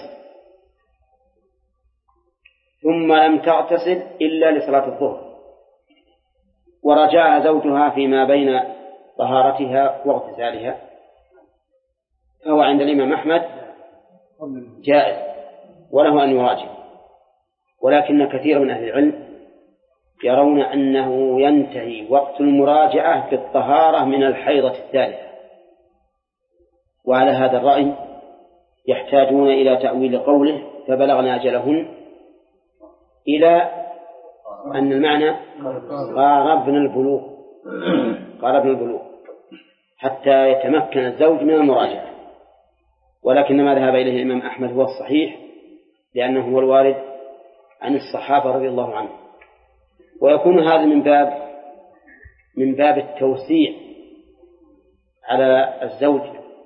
ثم لم تغتسل إلا لصلاة الظهر ورجع زوجها فيما بين طهارتها واغتسالها، فهو عند الإمام أحمد جائز وله أن يراجع. ولكن كثير من أهل العلم يرون أنه ينتهي وقت المراجعة بالطهارة من الحيضة الثالثة، وعلى هذا الرأي يحتاجون إلى تأويل قوله فبلغن أجلهن إلى أن المعنى قاربنا البلوغ قاربنا البلوغ حتى يتمكن الزوج من المراجعة. ولكن ما ذهب إليه الإمام أحمد هو الصحيح، لأنه هو الوارد عن الصحابة رضي الله عنهم. ويكون هذا من باب من باب التوسيع على الزوج،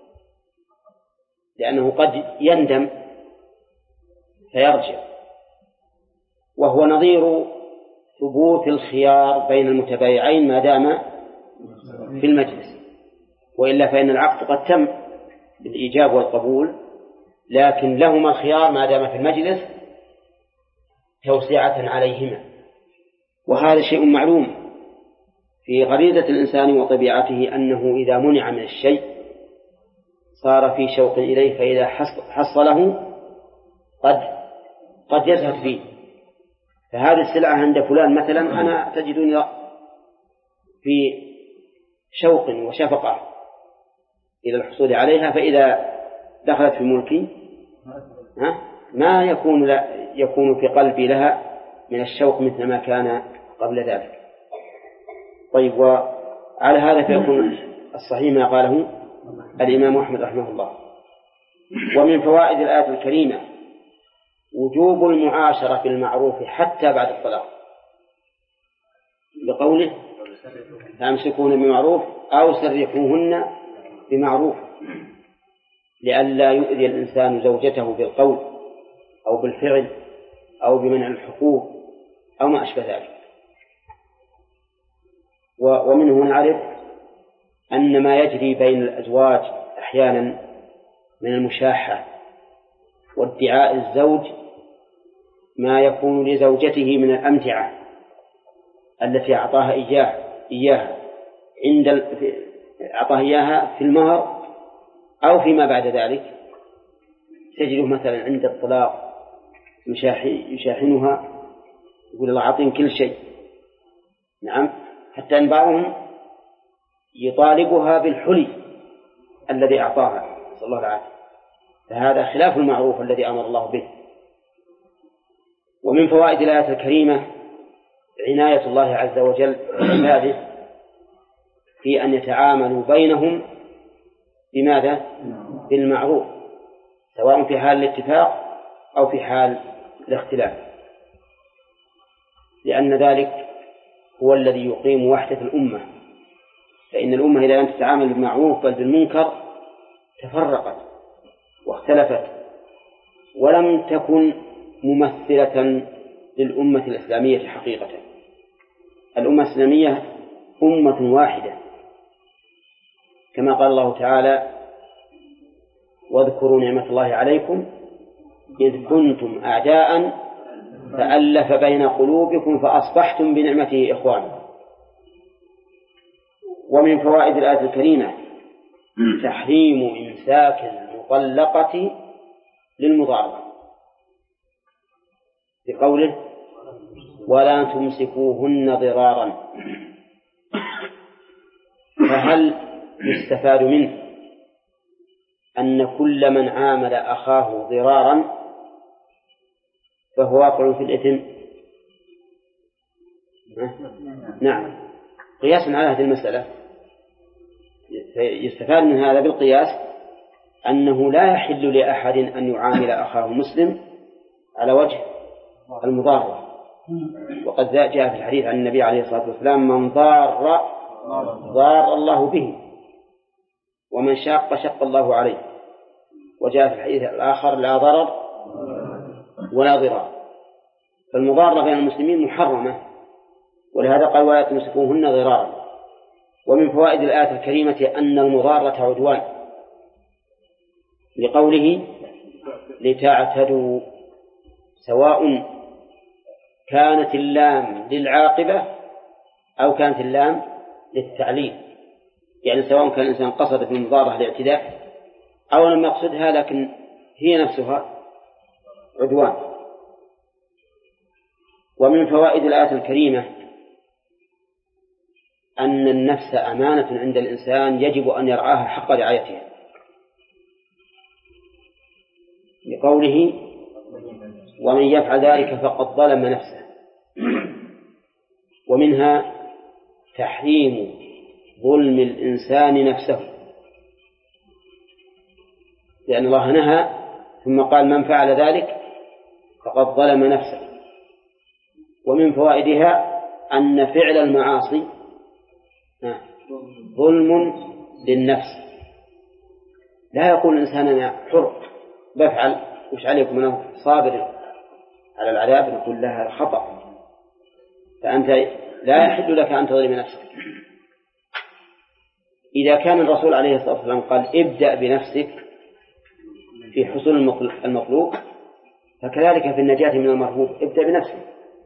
لأنه قد يندم فيرجع، وهو نظير ثبوت الخيار بين المتبايعين ما دام في المجلس، وإلا فإن العقد قد تم بالإيجاب والقبول، لكن لهما الخيار ما دام في المجلس توسعة عليهما. وهذا شيء معلوم في غريزة الإنسان وطبيعته، أنه إذا منع من الشيء صار في شوق إليه، فإذا حصله قد قد يزهد فيه. فهذه السلعة عند فلان مثلا أنا تجدني في شوق وشفقة إلى الحصول عليها، فإذا دخلت في ملكي ما يكون لا يكون في قلبي لها من الشوق مثل ما كان قبل ذلك. طيب، وعلى هذا فيكون الصحيح ما قاله الإمام أحمد رحمه الله. ومن فوائد الآية الكريمة وجوب المعاشرة بالمعروف حتى بعد الطلاق، بقوله فأمسكون بمعروف أو سرحوهن بمعروف، لئلا يؤذي الإنسان زوجته بالقول أو بالفعل أو بمنع الحقوق أو ما أشبه ذلك. ومنه نعرف أن ما يجري بين الأزواج أحيانا من المشاحة وادعاء الزوج ما يكون لزوجته من الأمتعة التي أعطاها إياه إياها عند أعطاها إياها في المهر أو فيما بعد ذلك، تجده مثلا عند الطلاق يشاحنها يقول الله أعطين كل شيء. نعم، حتى أن بعضهم يطالبها بالحلي الذي أعطاها، نسأل الله العافية، فهذا خلاف المعروف الذي أمر الله به. ومن فوائد الآية الكريمة عناية الله عز وجل بعباده في أن يتعاملوا بينهم بماذا؟ بالمعروف، سواء في حال الاتفاق أو في حال الاختلاف، لأن ذلك هو الذي يقيم وحدة الأمة. فإن الأمة إذا لم تتعامل بالمعروف بل بالمنكر تفرقت واختلفت ولم تكن ممثلة للأمة الإسلامية حقيقة. الأمة الإسلامية أمة واحدة، كما قال الله تعالى واذكروا نعمة الله عليكم إذ كنتم أعداء فألف بين قلوبكم فأصبحتم بنعمته إخوانا. ومن فوائد الآية الكريمة تحريم إمساك المطلقة للمضاربة بقوله ولا تمسكوهن ضرارا. فهل يستفاد منه أن كل من عامل أخاه ضرارا فهو واقع في الإثم؟ نعم، قياسا على هذه المسألة يستفاد من هذا بالقياس أنه لا يحل لأحد أن يعامل أخاه مسلم على وجه المضارة. وقد جاء في الحديث عن النبي عليه الصلاة والسلام من ضار ضار الله به ومن شاق شق الله عليه. وجاء في الحديث الآخر لا ضرر ولا ضرار. فالمضارة بين المسلمين محرمة، ولهذا قال ولا تمسكوهن ضرارا. ومن فوائد الآية الكريمة أن المضارة عدوان لقوله لتعتدوا، سواء كانت اللام للعاقبة أو كانت اللام للتعليل، يعني سواء كان الإنسان قصد في المضارة الاعتداء أو لم يقصدها لكن هي نفسها عدوان. ومن فوائد الآية الكريمة أن النفس أمانة عند الإنسان يجب أن يرعاها حق رعايتها، لقوله ومن يفعل ذلك فقد ظلم نفسه. ومنها تحريم ظلم الإنسان نفسه، لأن الله نهى ثم قال من فعل ذلك فقد ظلم نفسه. ومن فوائدها أن فعل المعاصي ظلم للنفس. لا يقول الإنسان أنا حر بفعل وش عليكم أنا صابر على العذاب، نقول لها خطأ، فأنت لا يحل لك أن تظلم نفسك. إذا كان الرسول عليه الصلاة والسلام قال ابدأ بنفسك في حصول المطلوب، فكذلك في النجاة من المرهوب ابدأ بنفسك.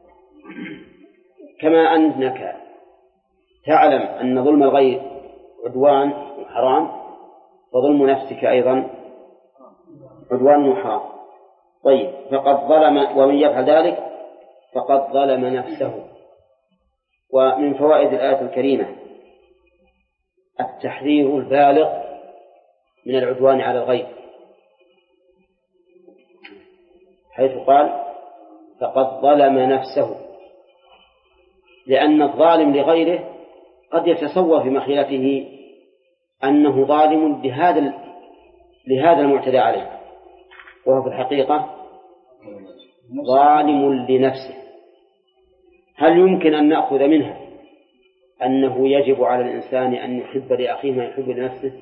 كما أنك تعلم أن ظلم الغير عدوان وحرام، وظلم نفسك أيضا عدوان وحرام. طيب، فقد ظلم ومن يفعل ذلك فقد ظلم نفسه. ومن فوائد الآية الكريمة التحذير البالغ من العدوان على الغير، حيث قال فقد ظلم نفسه، لأن الظالم لغيره قد يتصور في مخيلته أنه ظالم لهذا لهذا المعتدى عليه، وهو في الحقيقة ظالم لنفسه. هل يمكن أن نأخذ منها أنه يجب على الإنسان أن يحب لأخيه ما يحب لنفسه؟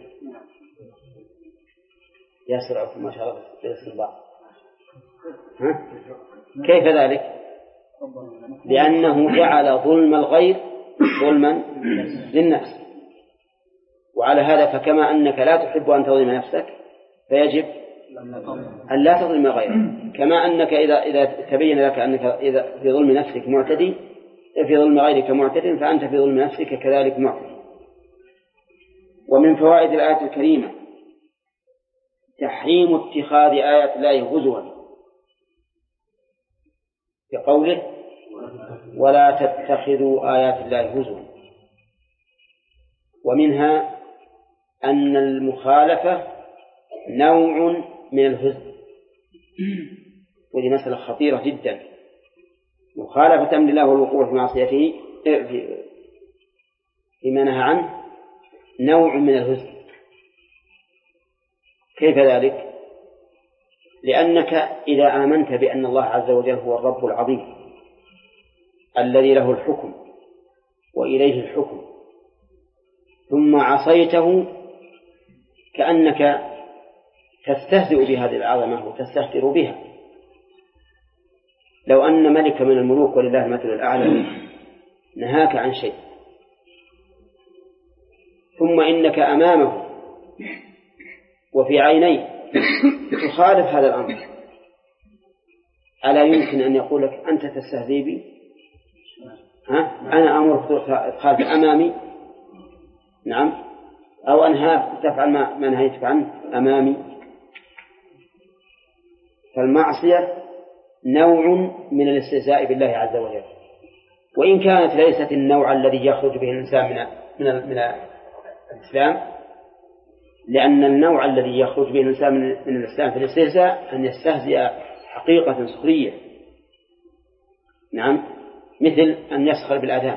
ياسر ما شاء الله ياسر بعض. ها؟ كيف ذلك؟ لأنه جعل ظلم الغير ظلما للنفس، وعلى هذا فكما أنك لا تحب أن تظلم نفسك فيجب أن لا تظلم غيرك، كما أنك إذا إذا تبين لك أنك إذا في ظلم نفسك معتدي في ظلم غيرك معتد فأنت في ظلم نفسك كذلك معتدي. ومن فوائد الآية الكريمة تحريم اتخاذ آيات الله هزوا بقوله ولا تتخذوا آيات الله هزوا. ومنها أن المخالفة نوع من الهزء، ودي مسألة خطيرة جدا. مخالفة أمر الله والوقوع في معصيته فيما نهى عنه نوع من الهزء. كيف ذلك؟ لأنك إذا آمنت بأن الله عز وجل هو الرب العظيم الذي له الحكم وإليه الحكم ثم عصيته كأنك تستهزئ بهذه العظمة وتستهتر بها. لو أن ملك من الملوك ولله المثل الأعلى نهاك عن شيء ثم إنك أمامه وفي عينيه تخالف هذا الأمر، ألا يمكن أن يقول لك أنت تستهزئ بي؟ ها؟ أنا أمرك تخالف أمامي، نعم، أو أنهاك تفعل ما, ما نهيتك عنه أمامي. فالمعصية نوع من الاستهزاء بالله عز وجل، وإن كانت ليست النوع الذي يخرج به الإنسان من من من الإسلام، لأن النوع الذي يخرج به الإنسان من الإسلام في الاستهزاء أن يستهزئ حقيقة سخرية، نعم، مثل أن يسخر بالأذان.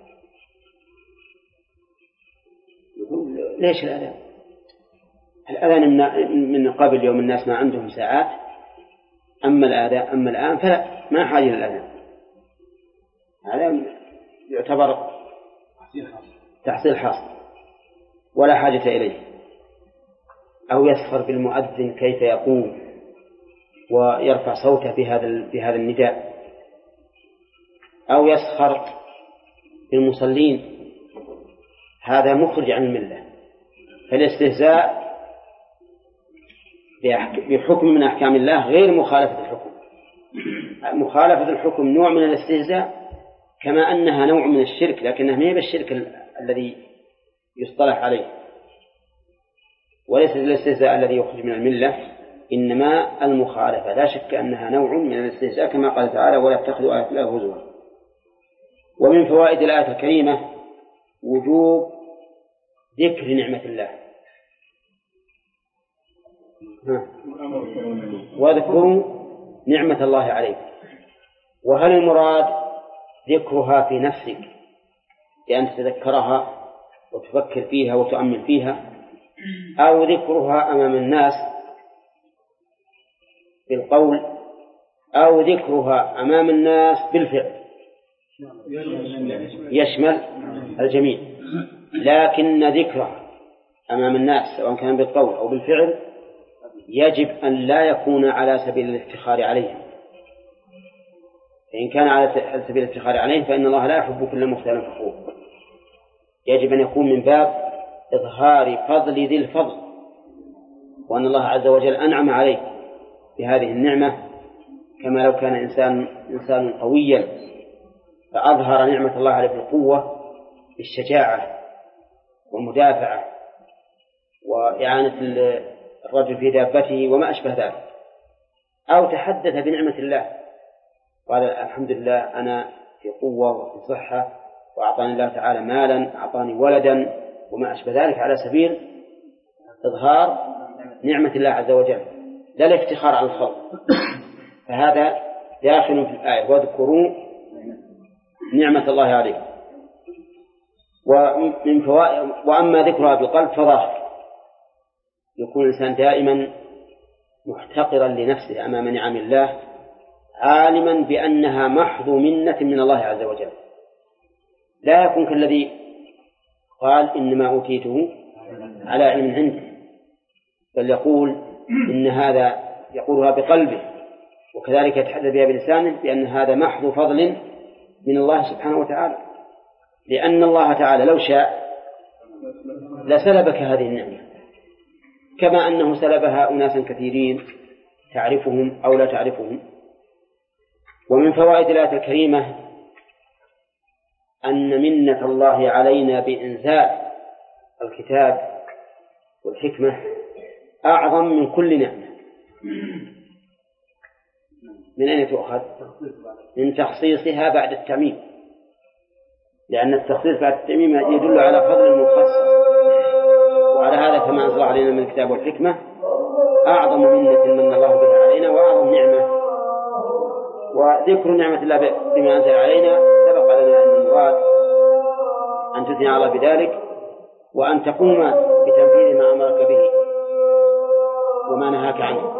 ليش الأذان؟ الأذان من قبل يوم الناس ما عندهم ساعات، أما الآن أما الآن فلا، ما حاجة للأذان. هذا يعتبر تحصيل حاصل ولا حاجة إليه. أو يسخر بالمؤذن كيف يقوم ويرفع صوته بهذا بهذا النداء، أو يسخر بالمصلين، هذا مخرج عن الملة. فالاستهزاء بحكم من أحكام الله غير مخالفة الحكم. مخالفة الحكم نوع من الاستهزاء، كما أنها نوع من الشرك، لكنها ما هي بالشرك الذي يصطلح عليه، وليس الاستهزاء الذي يخرج من الملة، إنما المخالفة. لا شك أنها نوع من الاستهزاء كما قال تعالى ولا تتخذوا آيات الله هزوا. ومن فوائد الآية الكريمة وجوب ذكر نعمة الله. واذكروا نعمة الله عليك. وهل المراد ذكرها في نفسك بأن تتذكرها وتفكر فيها وتؤمن فيها، أو ذكرها أمام الناس بالقول، أو ذكرها أمام الناس بالفعل؟ يشمل الجميع، لكن ذكرها أمام الناس سواء كان بالقول أو بالفعل يجب أن لا يكون على سبيل الافتخار عليهم. فإن كان على سبيل الافتخار عليهم فإن الله لا يحب كل مختال فخور. يجب أن يكون من باب إظهار فضل ذي الفضل، وأن الله عز وجل أنعم عليه بهذه النعمة، كما لو كان إنسان إنسان قويا فأظهر نعمة الله عليه بالقوة بالشجاعة والمدافعة وإعانة الرجل في دابته وما أشبه ذلك، أو تحدث بنعمة الله قال الحمد لله أنا في قوة وفي صحة وأعطاني الله تعالى مالا أعطاني ولدا وما أشبه ذلك، على سبيل إظهار نعمة الله عز وجل لا الافتخار على الخلق. فهذا داخل في الآية واذكروا نعمة الله عليكم. ومن فوائد وأما ذكرها بالقلب فظاهر، يكون الإنسان دائما محتقرا لنفسه أمام نعم الله، عالما بأنها محض منة من الله عز وجل، لا يكون كالذي قال إنما أوتيته على علم عنده، بل يقول إن هذا يقولها بقلبه، وكذلك يتحدث بها بلسانه بأن هذا محض فضل من الله سبحانه وتعالى، لأن الله تعالى لو شاء لسلبك هذه النعمة، كما أنه سلبها أناسا كثيرين تعرفهم أو لا تعرفهم. ومن فوائد الآية الكريمة أن منة الله علينا بإنزال الكتاب والحكمة أعظم من كل نعمة. من أين تؤخذ؟ من تخصيصها بعد التعميم، لأن التخصيص بعد التعميم يدل على فضل مخصص، وعلى هذا فما أنزل علينا من الكتاب والحكمة أعظم منة من الله بها علينا وأعظم نعمة. وذكر نعمة الله بما أنزل علينا سبق لنا أن المراد أن تثني على الله بذلك، وأن تقوم بتنفيذ ما أمرك به وما نهاك عنه.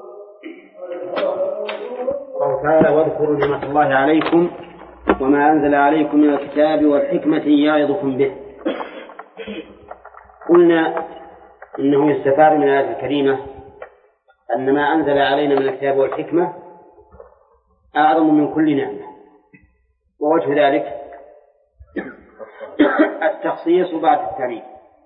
قال تعالى: واذكروا نعمة الله عليكم وما أنزل عليكم من الكتاب والحكمة يعظكم به. قلنا إنه يستفاد من الآية الكريمة أن ما أنزل علينا من الكتاب والحكمة أعظم من كل نعمة، ووجه ذلك التخصيص بعد التعميم.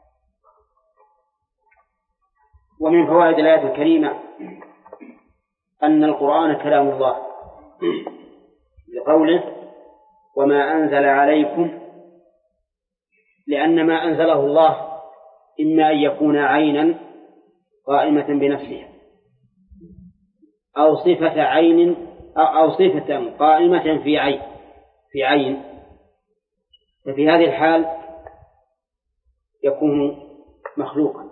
ومن فوائد الآية الكريمة أن القرآن كلام الله بقوله وما أنزل عليكم، لأن ما أنزله الله إما أن يكون عينا قائمة بنفسها أو صفة عين أو صفة قائمة في عين في عين ففي هذه الحال يكون مخلوقا.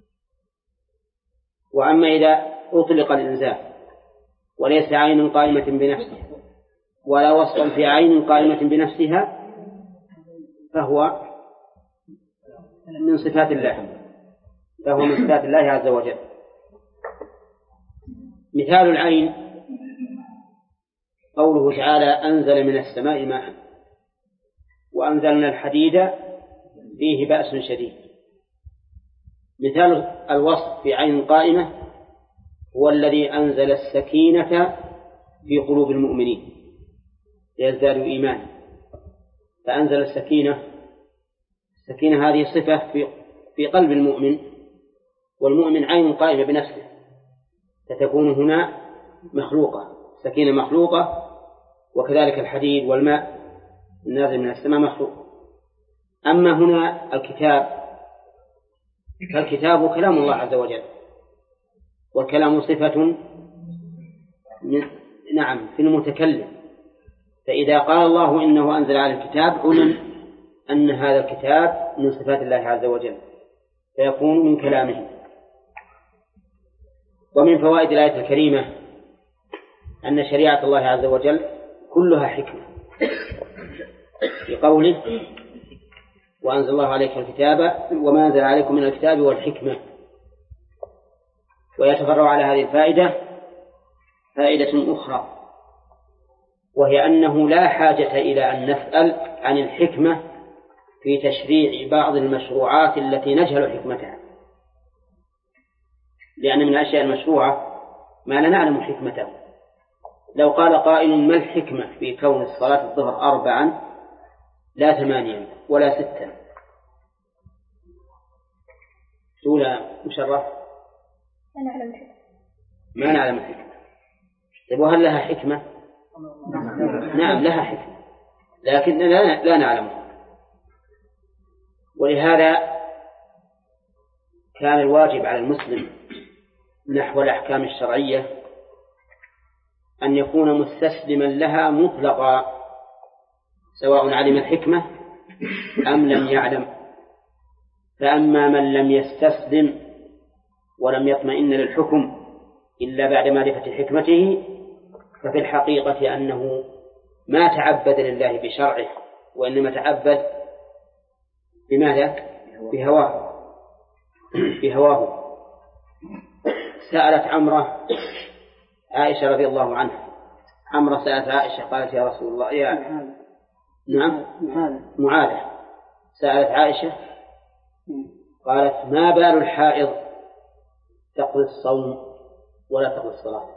وأما إذا أطلق الإنزال وليس عين قائمة بنفسها ولا وصفا في عين قائمة بنفسها فهو من صفات الله فهو من صفات الله عز وجل. مثال العين قوله تعالى: أنزل من السماء ماء وأنزلنا الحديد فيه بأس شديد. مثال الوصف في عين قائمة هو الذي أنزل السكينة في قلوب المؤمنين ليزدادوا إيمانا، فأنزل السكينة. السكينة هذه صفة في في قلب المؤمن، والمؤمن عين قائمة بنفسه، فتكون هنا مخلوقة، السكينة مخلوقة، وكذلك الحديد والماء النازل من السماء مخلوق. أما هنا الكتاب فالكتاب كلام الله عز وجل، والكلام صفة من نعم في المتكلم، فإذا قال الله إنه أنزل على الكتاب علم أن هذا الكتاب من صفات الله عز وجل فيكون من كلامه. ومن فوائد الآية الكريمة أن شريعة الله عز وجل كلها حكمة، في قوله وأنزل الله عليك الكتاب وما أنزل عليكم من الكتاب والحكمة. ويتفرع على هذه الفائدة فائدة أخرى، وهي أنه لا حاجة إلى أن نسأل عن الحكمة في تشريع بعض المشروعات التي نجهل حكمتها، لأن من الأشياء المشروعة ما لا نعلم حكمته. لو قال قائل ما الحكمة في كون الصلاة الظهر أربعا لا ثمانيا ولا ستا، سؤال مشرف ما نعلم الحكمة ما نعلم الحكمة. طيب وهل لها حكمة؟ نعم لها حكمة، لكن لا, لا نعلمها. ولهذا كان الواجب على المسلم نحو الأحكام الشرعية أن يكون مستسلما لها مطلقا، سواء علم الحكمة أم لم يعلم. فأما من لم يستسلم ولم يطمئن للحكم إلا بعد معرفة حكمته ففي الحقيقة أنه ما تعبد لله بشرعه، وإنما تعبد بماذا؟ بهواه بهواه سألت عمرة عائشة رضي الله عنها. عمرة سألت عائشة قالت يا رسول الله يا نعم معاذة سألت عائشة قالت ما بال الحائض تقضي الصوم ولا تقضي الصلاة؟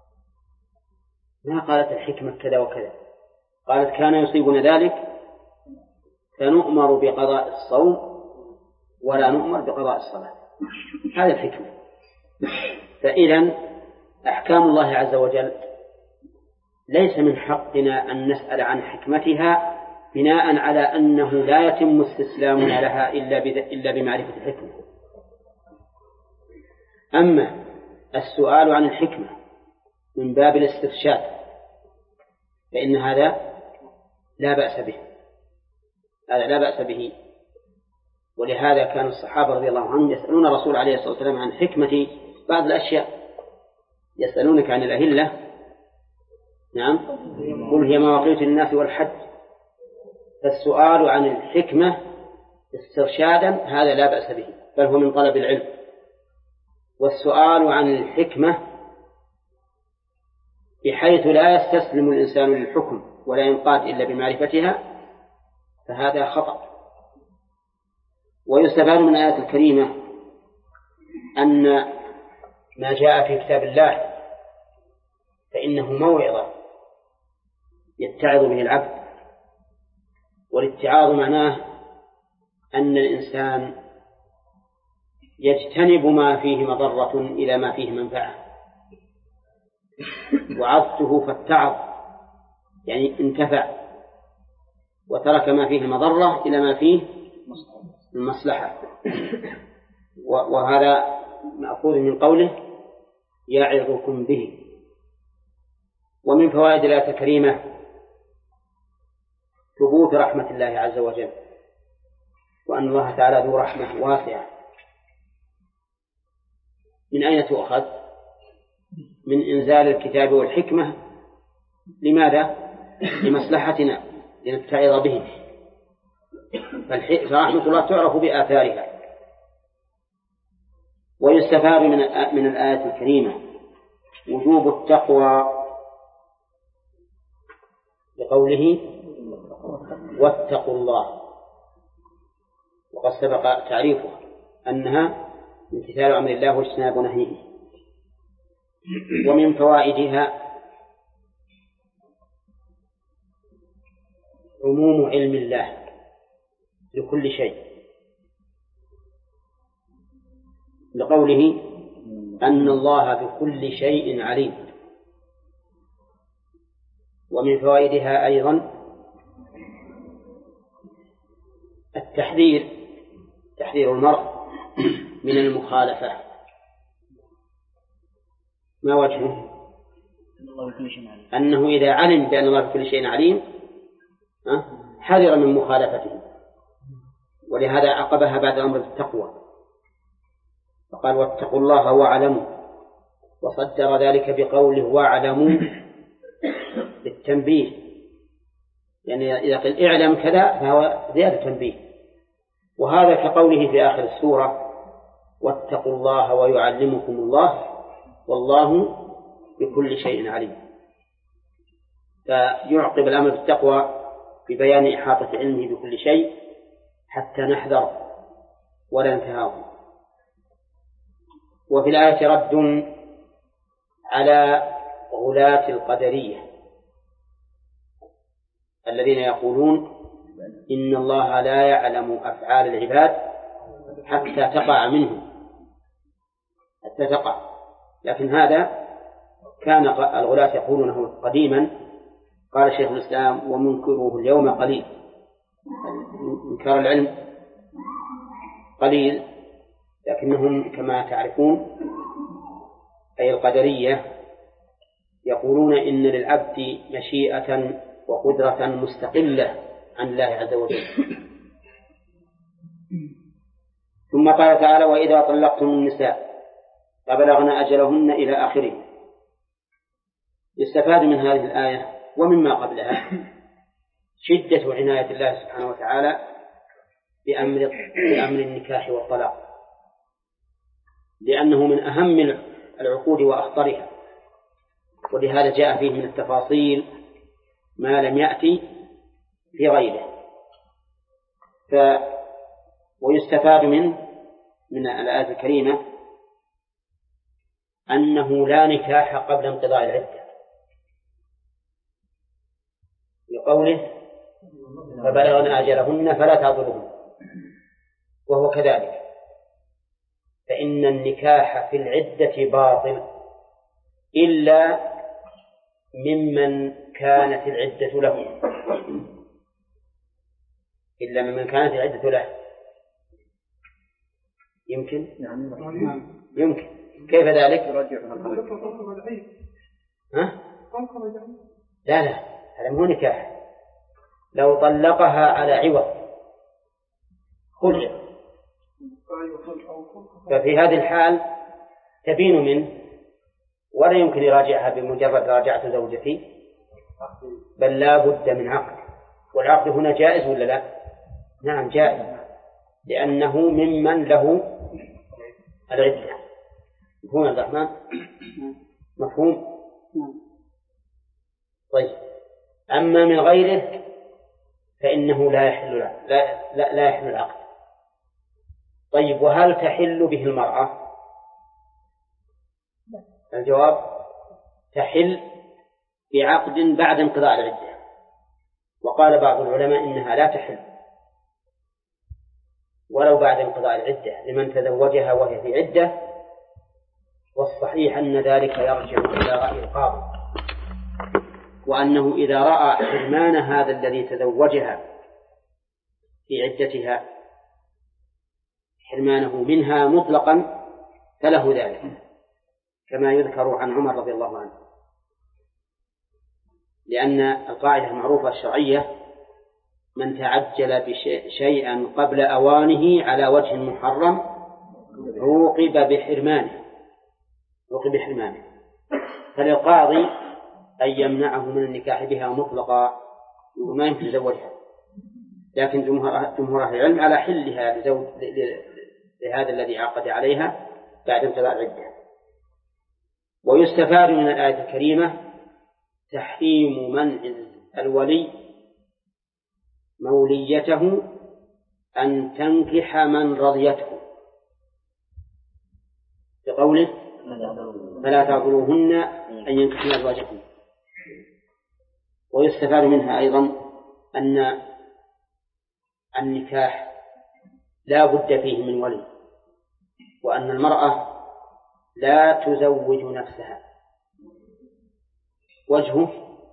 ما قالت الحكمة كذا وكذا، قالت كان يصيبنا ذلك فنؤمر بقضاء الصوم ولا نؤمر بقضاء الصلاة. هذا الحكمة. فإذا أحكام الله عز وجل ليس من حقنا أن نسأل عن حكمتها بناء على أنه لا يتم استسلامنا لها إلا بمعرفة الحكمة. أما السؤال عن الحكمة من باب الاسترشاد فإن هذا لا بأس به، هذا لا بأس به. ولهذا كان الصحابة رضي الله عنهم يسألون الرسول عليه الصلاة والسلام عن حكمة بعض الأشياء. يسألونك عن الأهلة، نعم، قل هي مواقيت للناس والحج. فالسؤال عن الحكمة استرشادا هذا لا بأس به، بل هو من طلب العلم. والسؤال عن الحكمة بحيث لا يستسلم الإنسان للحكم ولا ينقاد إلا بمعرفتها فهذا خطأ. ويستفاد من الآيات الكريمة أن ما جاء في كتاب الله فإنه موعظة يتعظ به العبد. والاتعاظ معناه أن الإنسان يجتنب ما فيه مضرة إلى ما فيه منفعة. وعظته فاتعظ يعني انتفع، وترك ما فيه مضرة إلى ما فيه المصلحة. وهذا مأخوذ من قوله يعظكم به. ومن فوائد الآية الكريمة ثبوت رحمة الله عز وجل، وأن الله تعالى ذو رحمة واسعة. من أين تؤخذ؟ من إنزال الكتاب والحكمة. لماذا؟ لمصلحتنا، لنتعظ به. فرحمة الله تعرف بآثارها. ويستفاد من من الآية الكريمة وجوب التقوى بقوله واتقوا الله، وقد سبق تعريفها أنها امتثال أمر الله واجتناب نهيه. ومن فوائدها عموم علم الله لكل شيء، لقوله أن الله بكل شيء عليم. ومن فوائدها أيضا التحذير، تحذير المرء من المخالفة. ما وجهه؟ أنه إذا علم بأن الله بكل شيء عليم حذر من مخالفته. ولهذا عقبها بعد الأمر بالتقوى فقال واتقوا الله واعلموا، وصدر ذلك بقوله واعلموا بالتنبيه، يعني إذا قل اعلم كذا فهو زيادة تنبيه. وهذا كقوله في آخر السورة واتقوا الله ويعلمكم الله والله بكل شيء عليم. فيعقب الأمر بالتقوى ببيان إحاطة علمه بكل شيء حتى نحذر ولا نتهاون. وفي الآية رد على غلاة القدرية الذين يقولون إن الله لا يعلم أفعال العباد حتى تقع منه، حتى تقع. لكن هذا كان الغلاة يقولونه قديما. قال شيخ الإسلام ومنكره اليوم قليل. إنكار العلم قليل، لكنهم كما تعرفون أي القدرية يقولون إن للعبد مشيئة وقدرة مستقلة عن الله عز وجل. ثم قال تعالى وإذا طلقتم النساء فبلغن أجلهن إلى آخره. يستفاد من هذه الآية ومما قبلها شدة عناية الله سبحانه وتعالى بأمر بأمر النكاح والطلاق، لأنه من أهم العقود وأخطرها، ولهذا جاء فيه من التفاصيل ما لم يأتي في غيره. ف ويستفاد منه من الآية الكريمة أنه لا نكاح قبل انقضاء العدة، لقوله فبلغن أجلهن فلا تعضلوهن، وهو كذلك، فإن النكاح في العدة باطل إلا ممن كانت العدة له، إلا ممن كانت العدة له. يمكن يمكن كيف ذلك؟ ها؟ لا لا، هذا مو نكاح. لو طلقها على عوض خلع، ففي هذه الحال تبين منه ولا يمكن يراجعها بمجرد راجعت زوجتي، بل لا بد من عقد. والعقد هنا جائز ولا لا؟ نعم جائز، لأنه ممن له العدة. مفهوم عبد الرحمن؟ مفهوم؟ طيب، أما من غيره فإنه لا يحل لا لا, لا يحل العقد. طيب، وهل تحل به المرأة؟ الجواب تحل بعقد بعد انقضاء العدة، وقال بعض العلماء إنها لا تحل ولو بعد انقضاء العدة لمن تزوجها وهي في عدة، والصحيح أن ذلك يرجع إلى رأي القاضي، وأنه إذا رأى حرمان هذا الذي تزوجها في عدتها حرمانه منها مطلقا فله ذلك، كما يذكر عن عمر رضي الله عنه، لأن القاعدة المعروفة الشرعية من تعجل بشيئا قبل أوانه على وجه محرم عوقب بحرمانه عوقب بحرمانه فللقاضي أن يمنعه من النكاح بها مطلقا وما يمكن يزوجها، لكن جمهور أهل العلم على حلها لزوج لهذا الذي عقد عليها بعد انقضاء العدة. ويستفاد من الآية الكريمة تحريم منع الولي موليته أن تنكح من رضيته، بقوله فلا تعضلوهن أن ينكحن أزواجهن. ويستفاد منها أيضا أن النكاح لا بد فيه من ولي، وأن المرأة لا تزوج نفسها. وجهه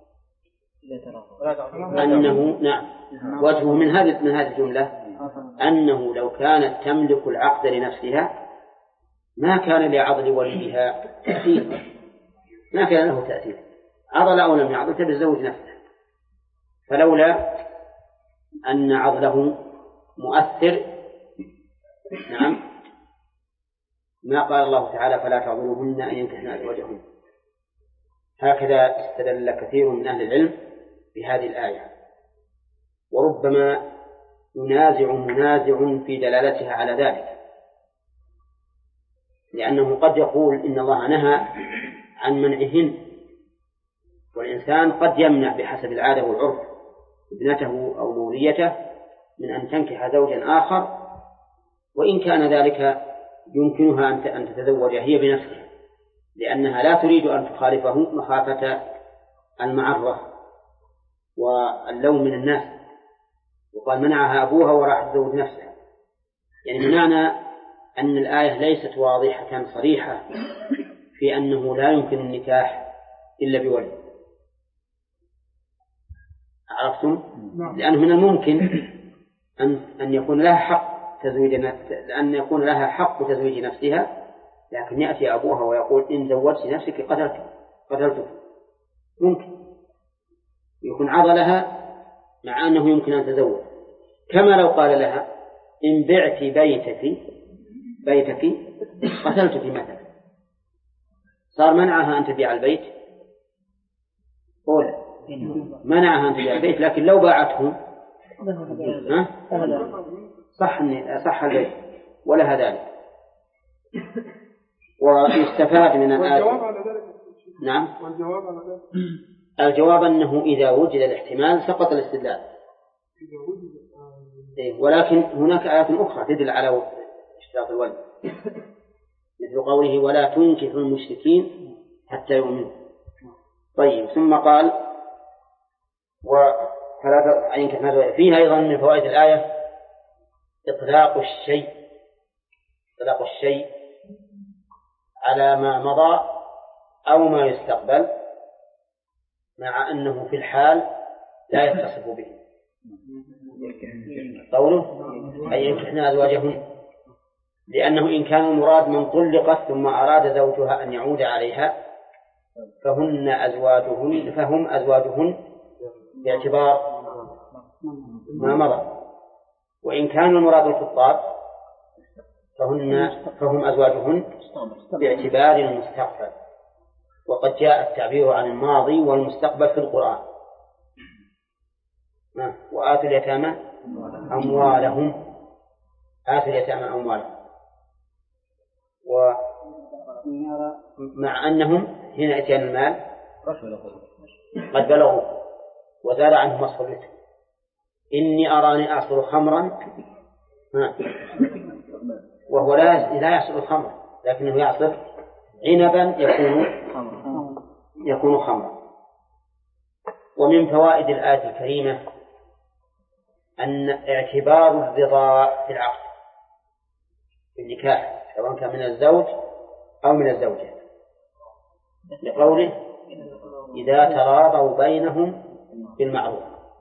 أنه نعم وجهه من هذه من هذه الجملة أنه لو كانت تملك العقد لنفسها ما كان لعضل وليها تأثير، ما كان له تأثير، عضل أو لم يعضل تتزوج نفسها. فلولا أن عضله مؤثر نعم ما قال الله تعالى فلا تعضلوهن أن ينكحن أزواجهن. هكذا استدل كثير من أهل العلم بهذه الآية، وربما ينازع منازع في دلالتها على ذلك، لأنه قد يقول إن الله نهى عن منعهن، والإنسان قد يمنع بحسب العادة والعرف ابنته أو موليته من أن تنكح زوجا آخر، وإن كان ذلك يمكنها أن تتزوج هي بنفسها، لأنها لا تريد أن تخالفه مخافة المعرة واللوم من الناس، وقال منعها أبوها وراح تزوج نفسها. يعني بمعنى أن الآية ليست واضحة صريحة في أنه لا يمكن النكاح إلا بولي. عرفتم؟ لأنه من الممكن أن أن يكون لها حق تزويج أن يكون لها حق تزويج نفسها، لكن يأتي أبوها ويقول إن زوجت نفسك قتلت قتلتك. ممكن يكون عضلها مع أنه يمكن أن تزوج، كما لو قال لها إن بعت بيتك بيتك قتلتك مثلا، صار منعها أن تبيع البيت. قول منعها أن تبيع البيت، لكن لو باعته صح صح البيت ولها ذلك. ويستفاد من الآية. نعم. والجواب على ذلك الجواب أنه إذا وجد الاحتمال سقط الاستدلال. ولكن هناك آيات أخرى تدل على اشتراط الولد، مثل قوله ولا تنكحوا المشركين حتى يؤمنوا. طيب ثم قال وثلاثة عين كثمات. فيها أيضا من فوائد الآية إطلاق الشيء إطلاق الشيء على ما مضى أو ما يستقبل، مع أنه في الحال لا يتصف به. قوله أي ينكحن أزواجهن، لأنه إن كان المراد من طلقت ثم أراد زوجها أن يعود عليها فهن أزواجهن فهم أزواجهن باعتبار ما مضى. وإن كان المراد الخطاب فهن فهم أزواجهن باعتبار المستقبل. وقد جاء التعبير عن الماضي والمستقبل في القرآن. وآتوا اليتامى أموالهم آتوا اليتامى أموالهم، ومع أنهم هنا أتيان المال قد بلغوا وزاد عنهم مسؤوليته. إني أراني أعصر خمرا وهو لا لا يعصر الخمر لكنه يعصر عنبا يكون يكون خمرا. ومن فوائد الآية الكريمة أن اعتبار الرضا في العقد في النكاح سواء كان من الزوج أو من الزوجة، لقوله إذا تراضوا بينهم بالمعروف.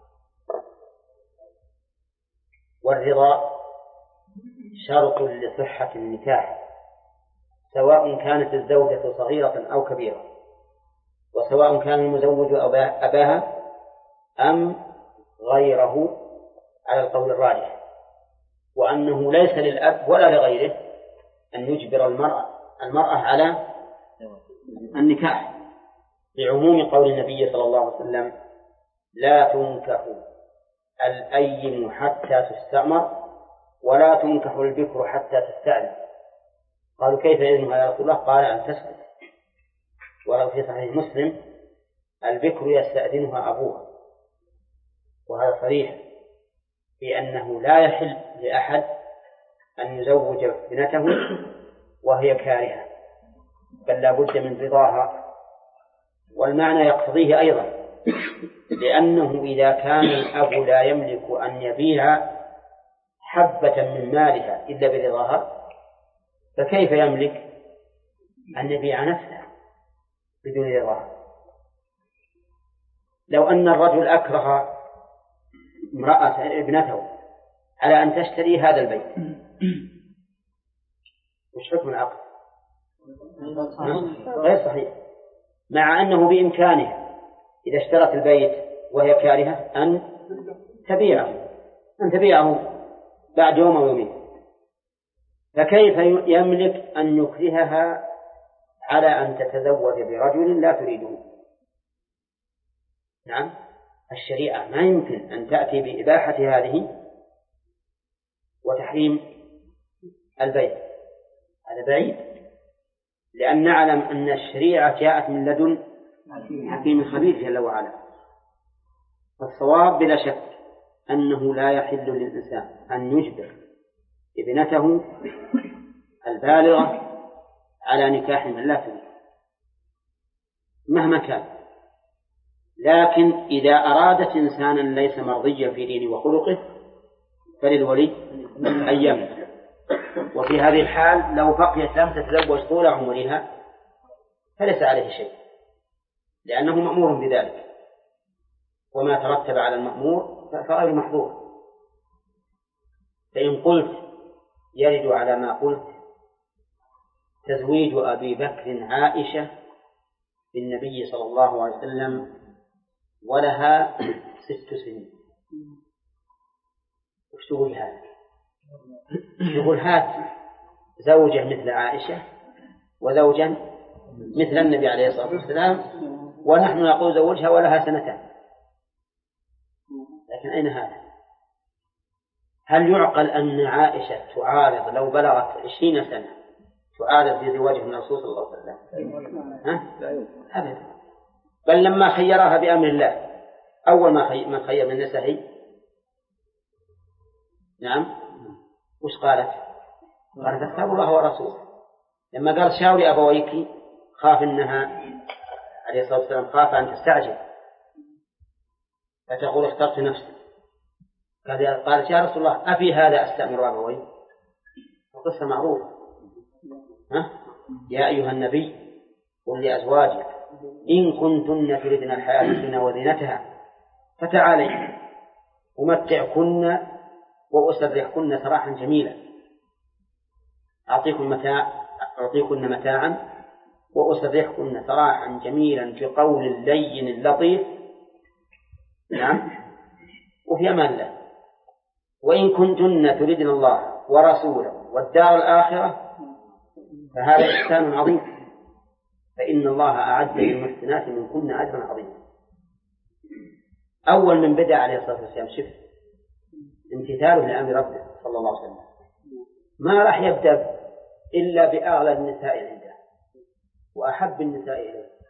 والرضا شرط لصحة النكاح سواء كانت الزوجة صغيرة أو كبيرة، وسواء كان المزوج أباها أم غيره على القول الراجح، وأنه ليس للأب ولا لغيره أن يجبر المرأة المرأة على النكاح، لعموم قول النبي صلى الله عليه وسلم لا تنكح الأيم حتى تستأمر ولا تنكح البكر حتى تستأذن. قالوا كيف إذنها يا رسول الله؟ قال أن تسكت. ولو في صحيح مسلم البكر يستأذنها أبوها، وهذا صريح في أنه لا يحل لأحد أن يزوج ابنته وهي كارهة، بل لا بد من رضاها. والمعنى يقتضيه أيضا، لأنه إذا كان الأب لا يملك أن يبيع حبة من مالها إلا برضاها فكيف يملك أن يبيع نفسه بدون رضاها؟ لو أن الرجل أكره امرأة ابنته على أن تشتري هذا البيت مش حكم العقد؟ غير صحيح، مع أنه بإمكانه إذا اشترت البيت وهي كارهة أن تبيعه أن تبيعه بعد يوم أو يومين، فكيف يملك أن يكرهها على أن تتزوج برجل لا تريده؟ نعم، الشريعة ما يمكن أن تأتي بإباحة هذه وتحريم البيت، هذا بعيد، لأن نعلم أن الشريعة جاءت من لدن حكيم خبير جل وعلا. فالصواب بلا شك أنه لا يحل للإنسان أن يجبر ابنته البالغة على نكاح من لا تريد مهما كان. لكن إذا أرادت إنسانا ليس مرضيا في دينه وخلقه فللولي أن يمنع. وفي هذه الحال لو بقيت لم تتزوج طول عمرها فليس عليه شيء، لأنه مأمور بذلك، وما ترتب على المأمور فغير محظور. فإن قلت يرد على ما قلت تزويج أبي بكر عائشة بالنبي صلى الله عليه وسلم ولها ست سنين، وش تقول هذا؟ يقول هات زوجة مثل عائشة وزوجا مثل النبي عليه الصلاة والسلام ونحن نقول زوجها ولها سنتان. لكن أين هذا؟ هل يعقل أن عائشة تعارض لو بلغت عشرين سنة تعارض في زواجه من الرسول صلى الله عليه وسلم؟ ها؟ أبدا. بل لما خيرها بأمر الله أول ما خير من خير من نسائه نعم وش قالت؟ قالت اختار الله ورسوله. لما قال شاوري أبويك خاف إنها عليه الصلاة والسلام خاف أن تستعجل فتقول اخترت نفسي. قالت يا رسول الله أفي هذا أستأمر أبوي؟ القصة معروفة. ها؟ يا أيها النبي قل لأزواجك إن كنتن تردن الحياة الدنيا وزينتها فتعالي أمتعكن وأسرحكن سراحا جميلا أعطيكم متاع أعطيكن متاعا وأسرحكن سراحا جميلا في قول لين لطيف نعم وفي أمان الله. وإن كنتن تردن الله ورسوله والدار الآخرة فهذا إحسان عظيم فإن الله أعد للمحسنات منكن أجرا عظيما. أول من بدأ عليه الصلاة والسلام شف امتثاله لأمر ربه صلى الله عليه وسلم ما راح يبدأ إلا بأغلى النساء عنده وأحب النساء إليه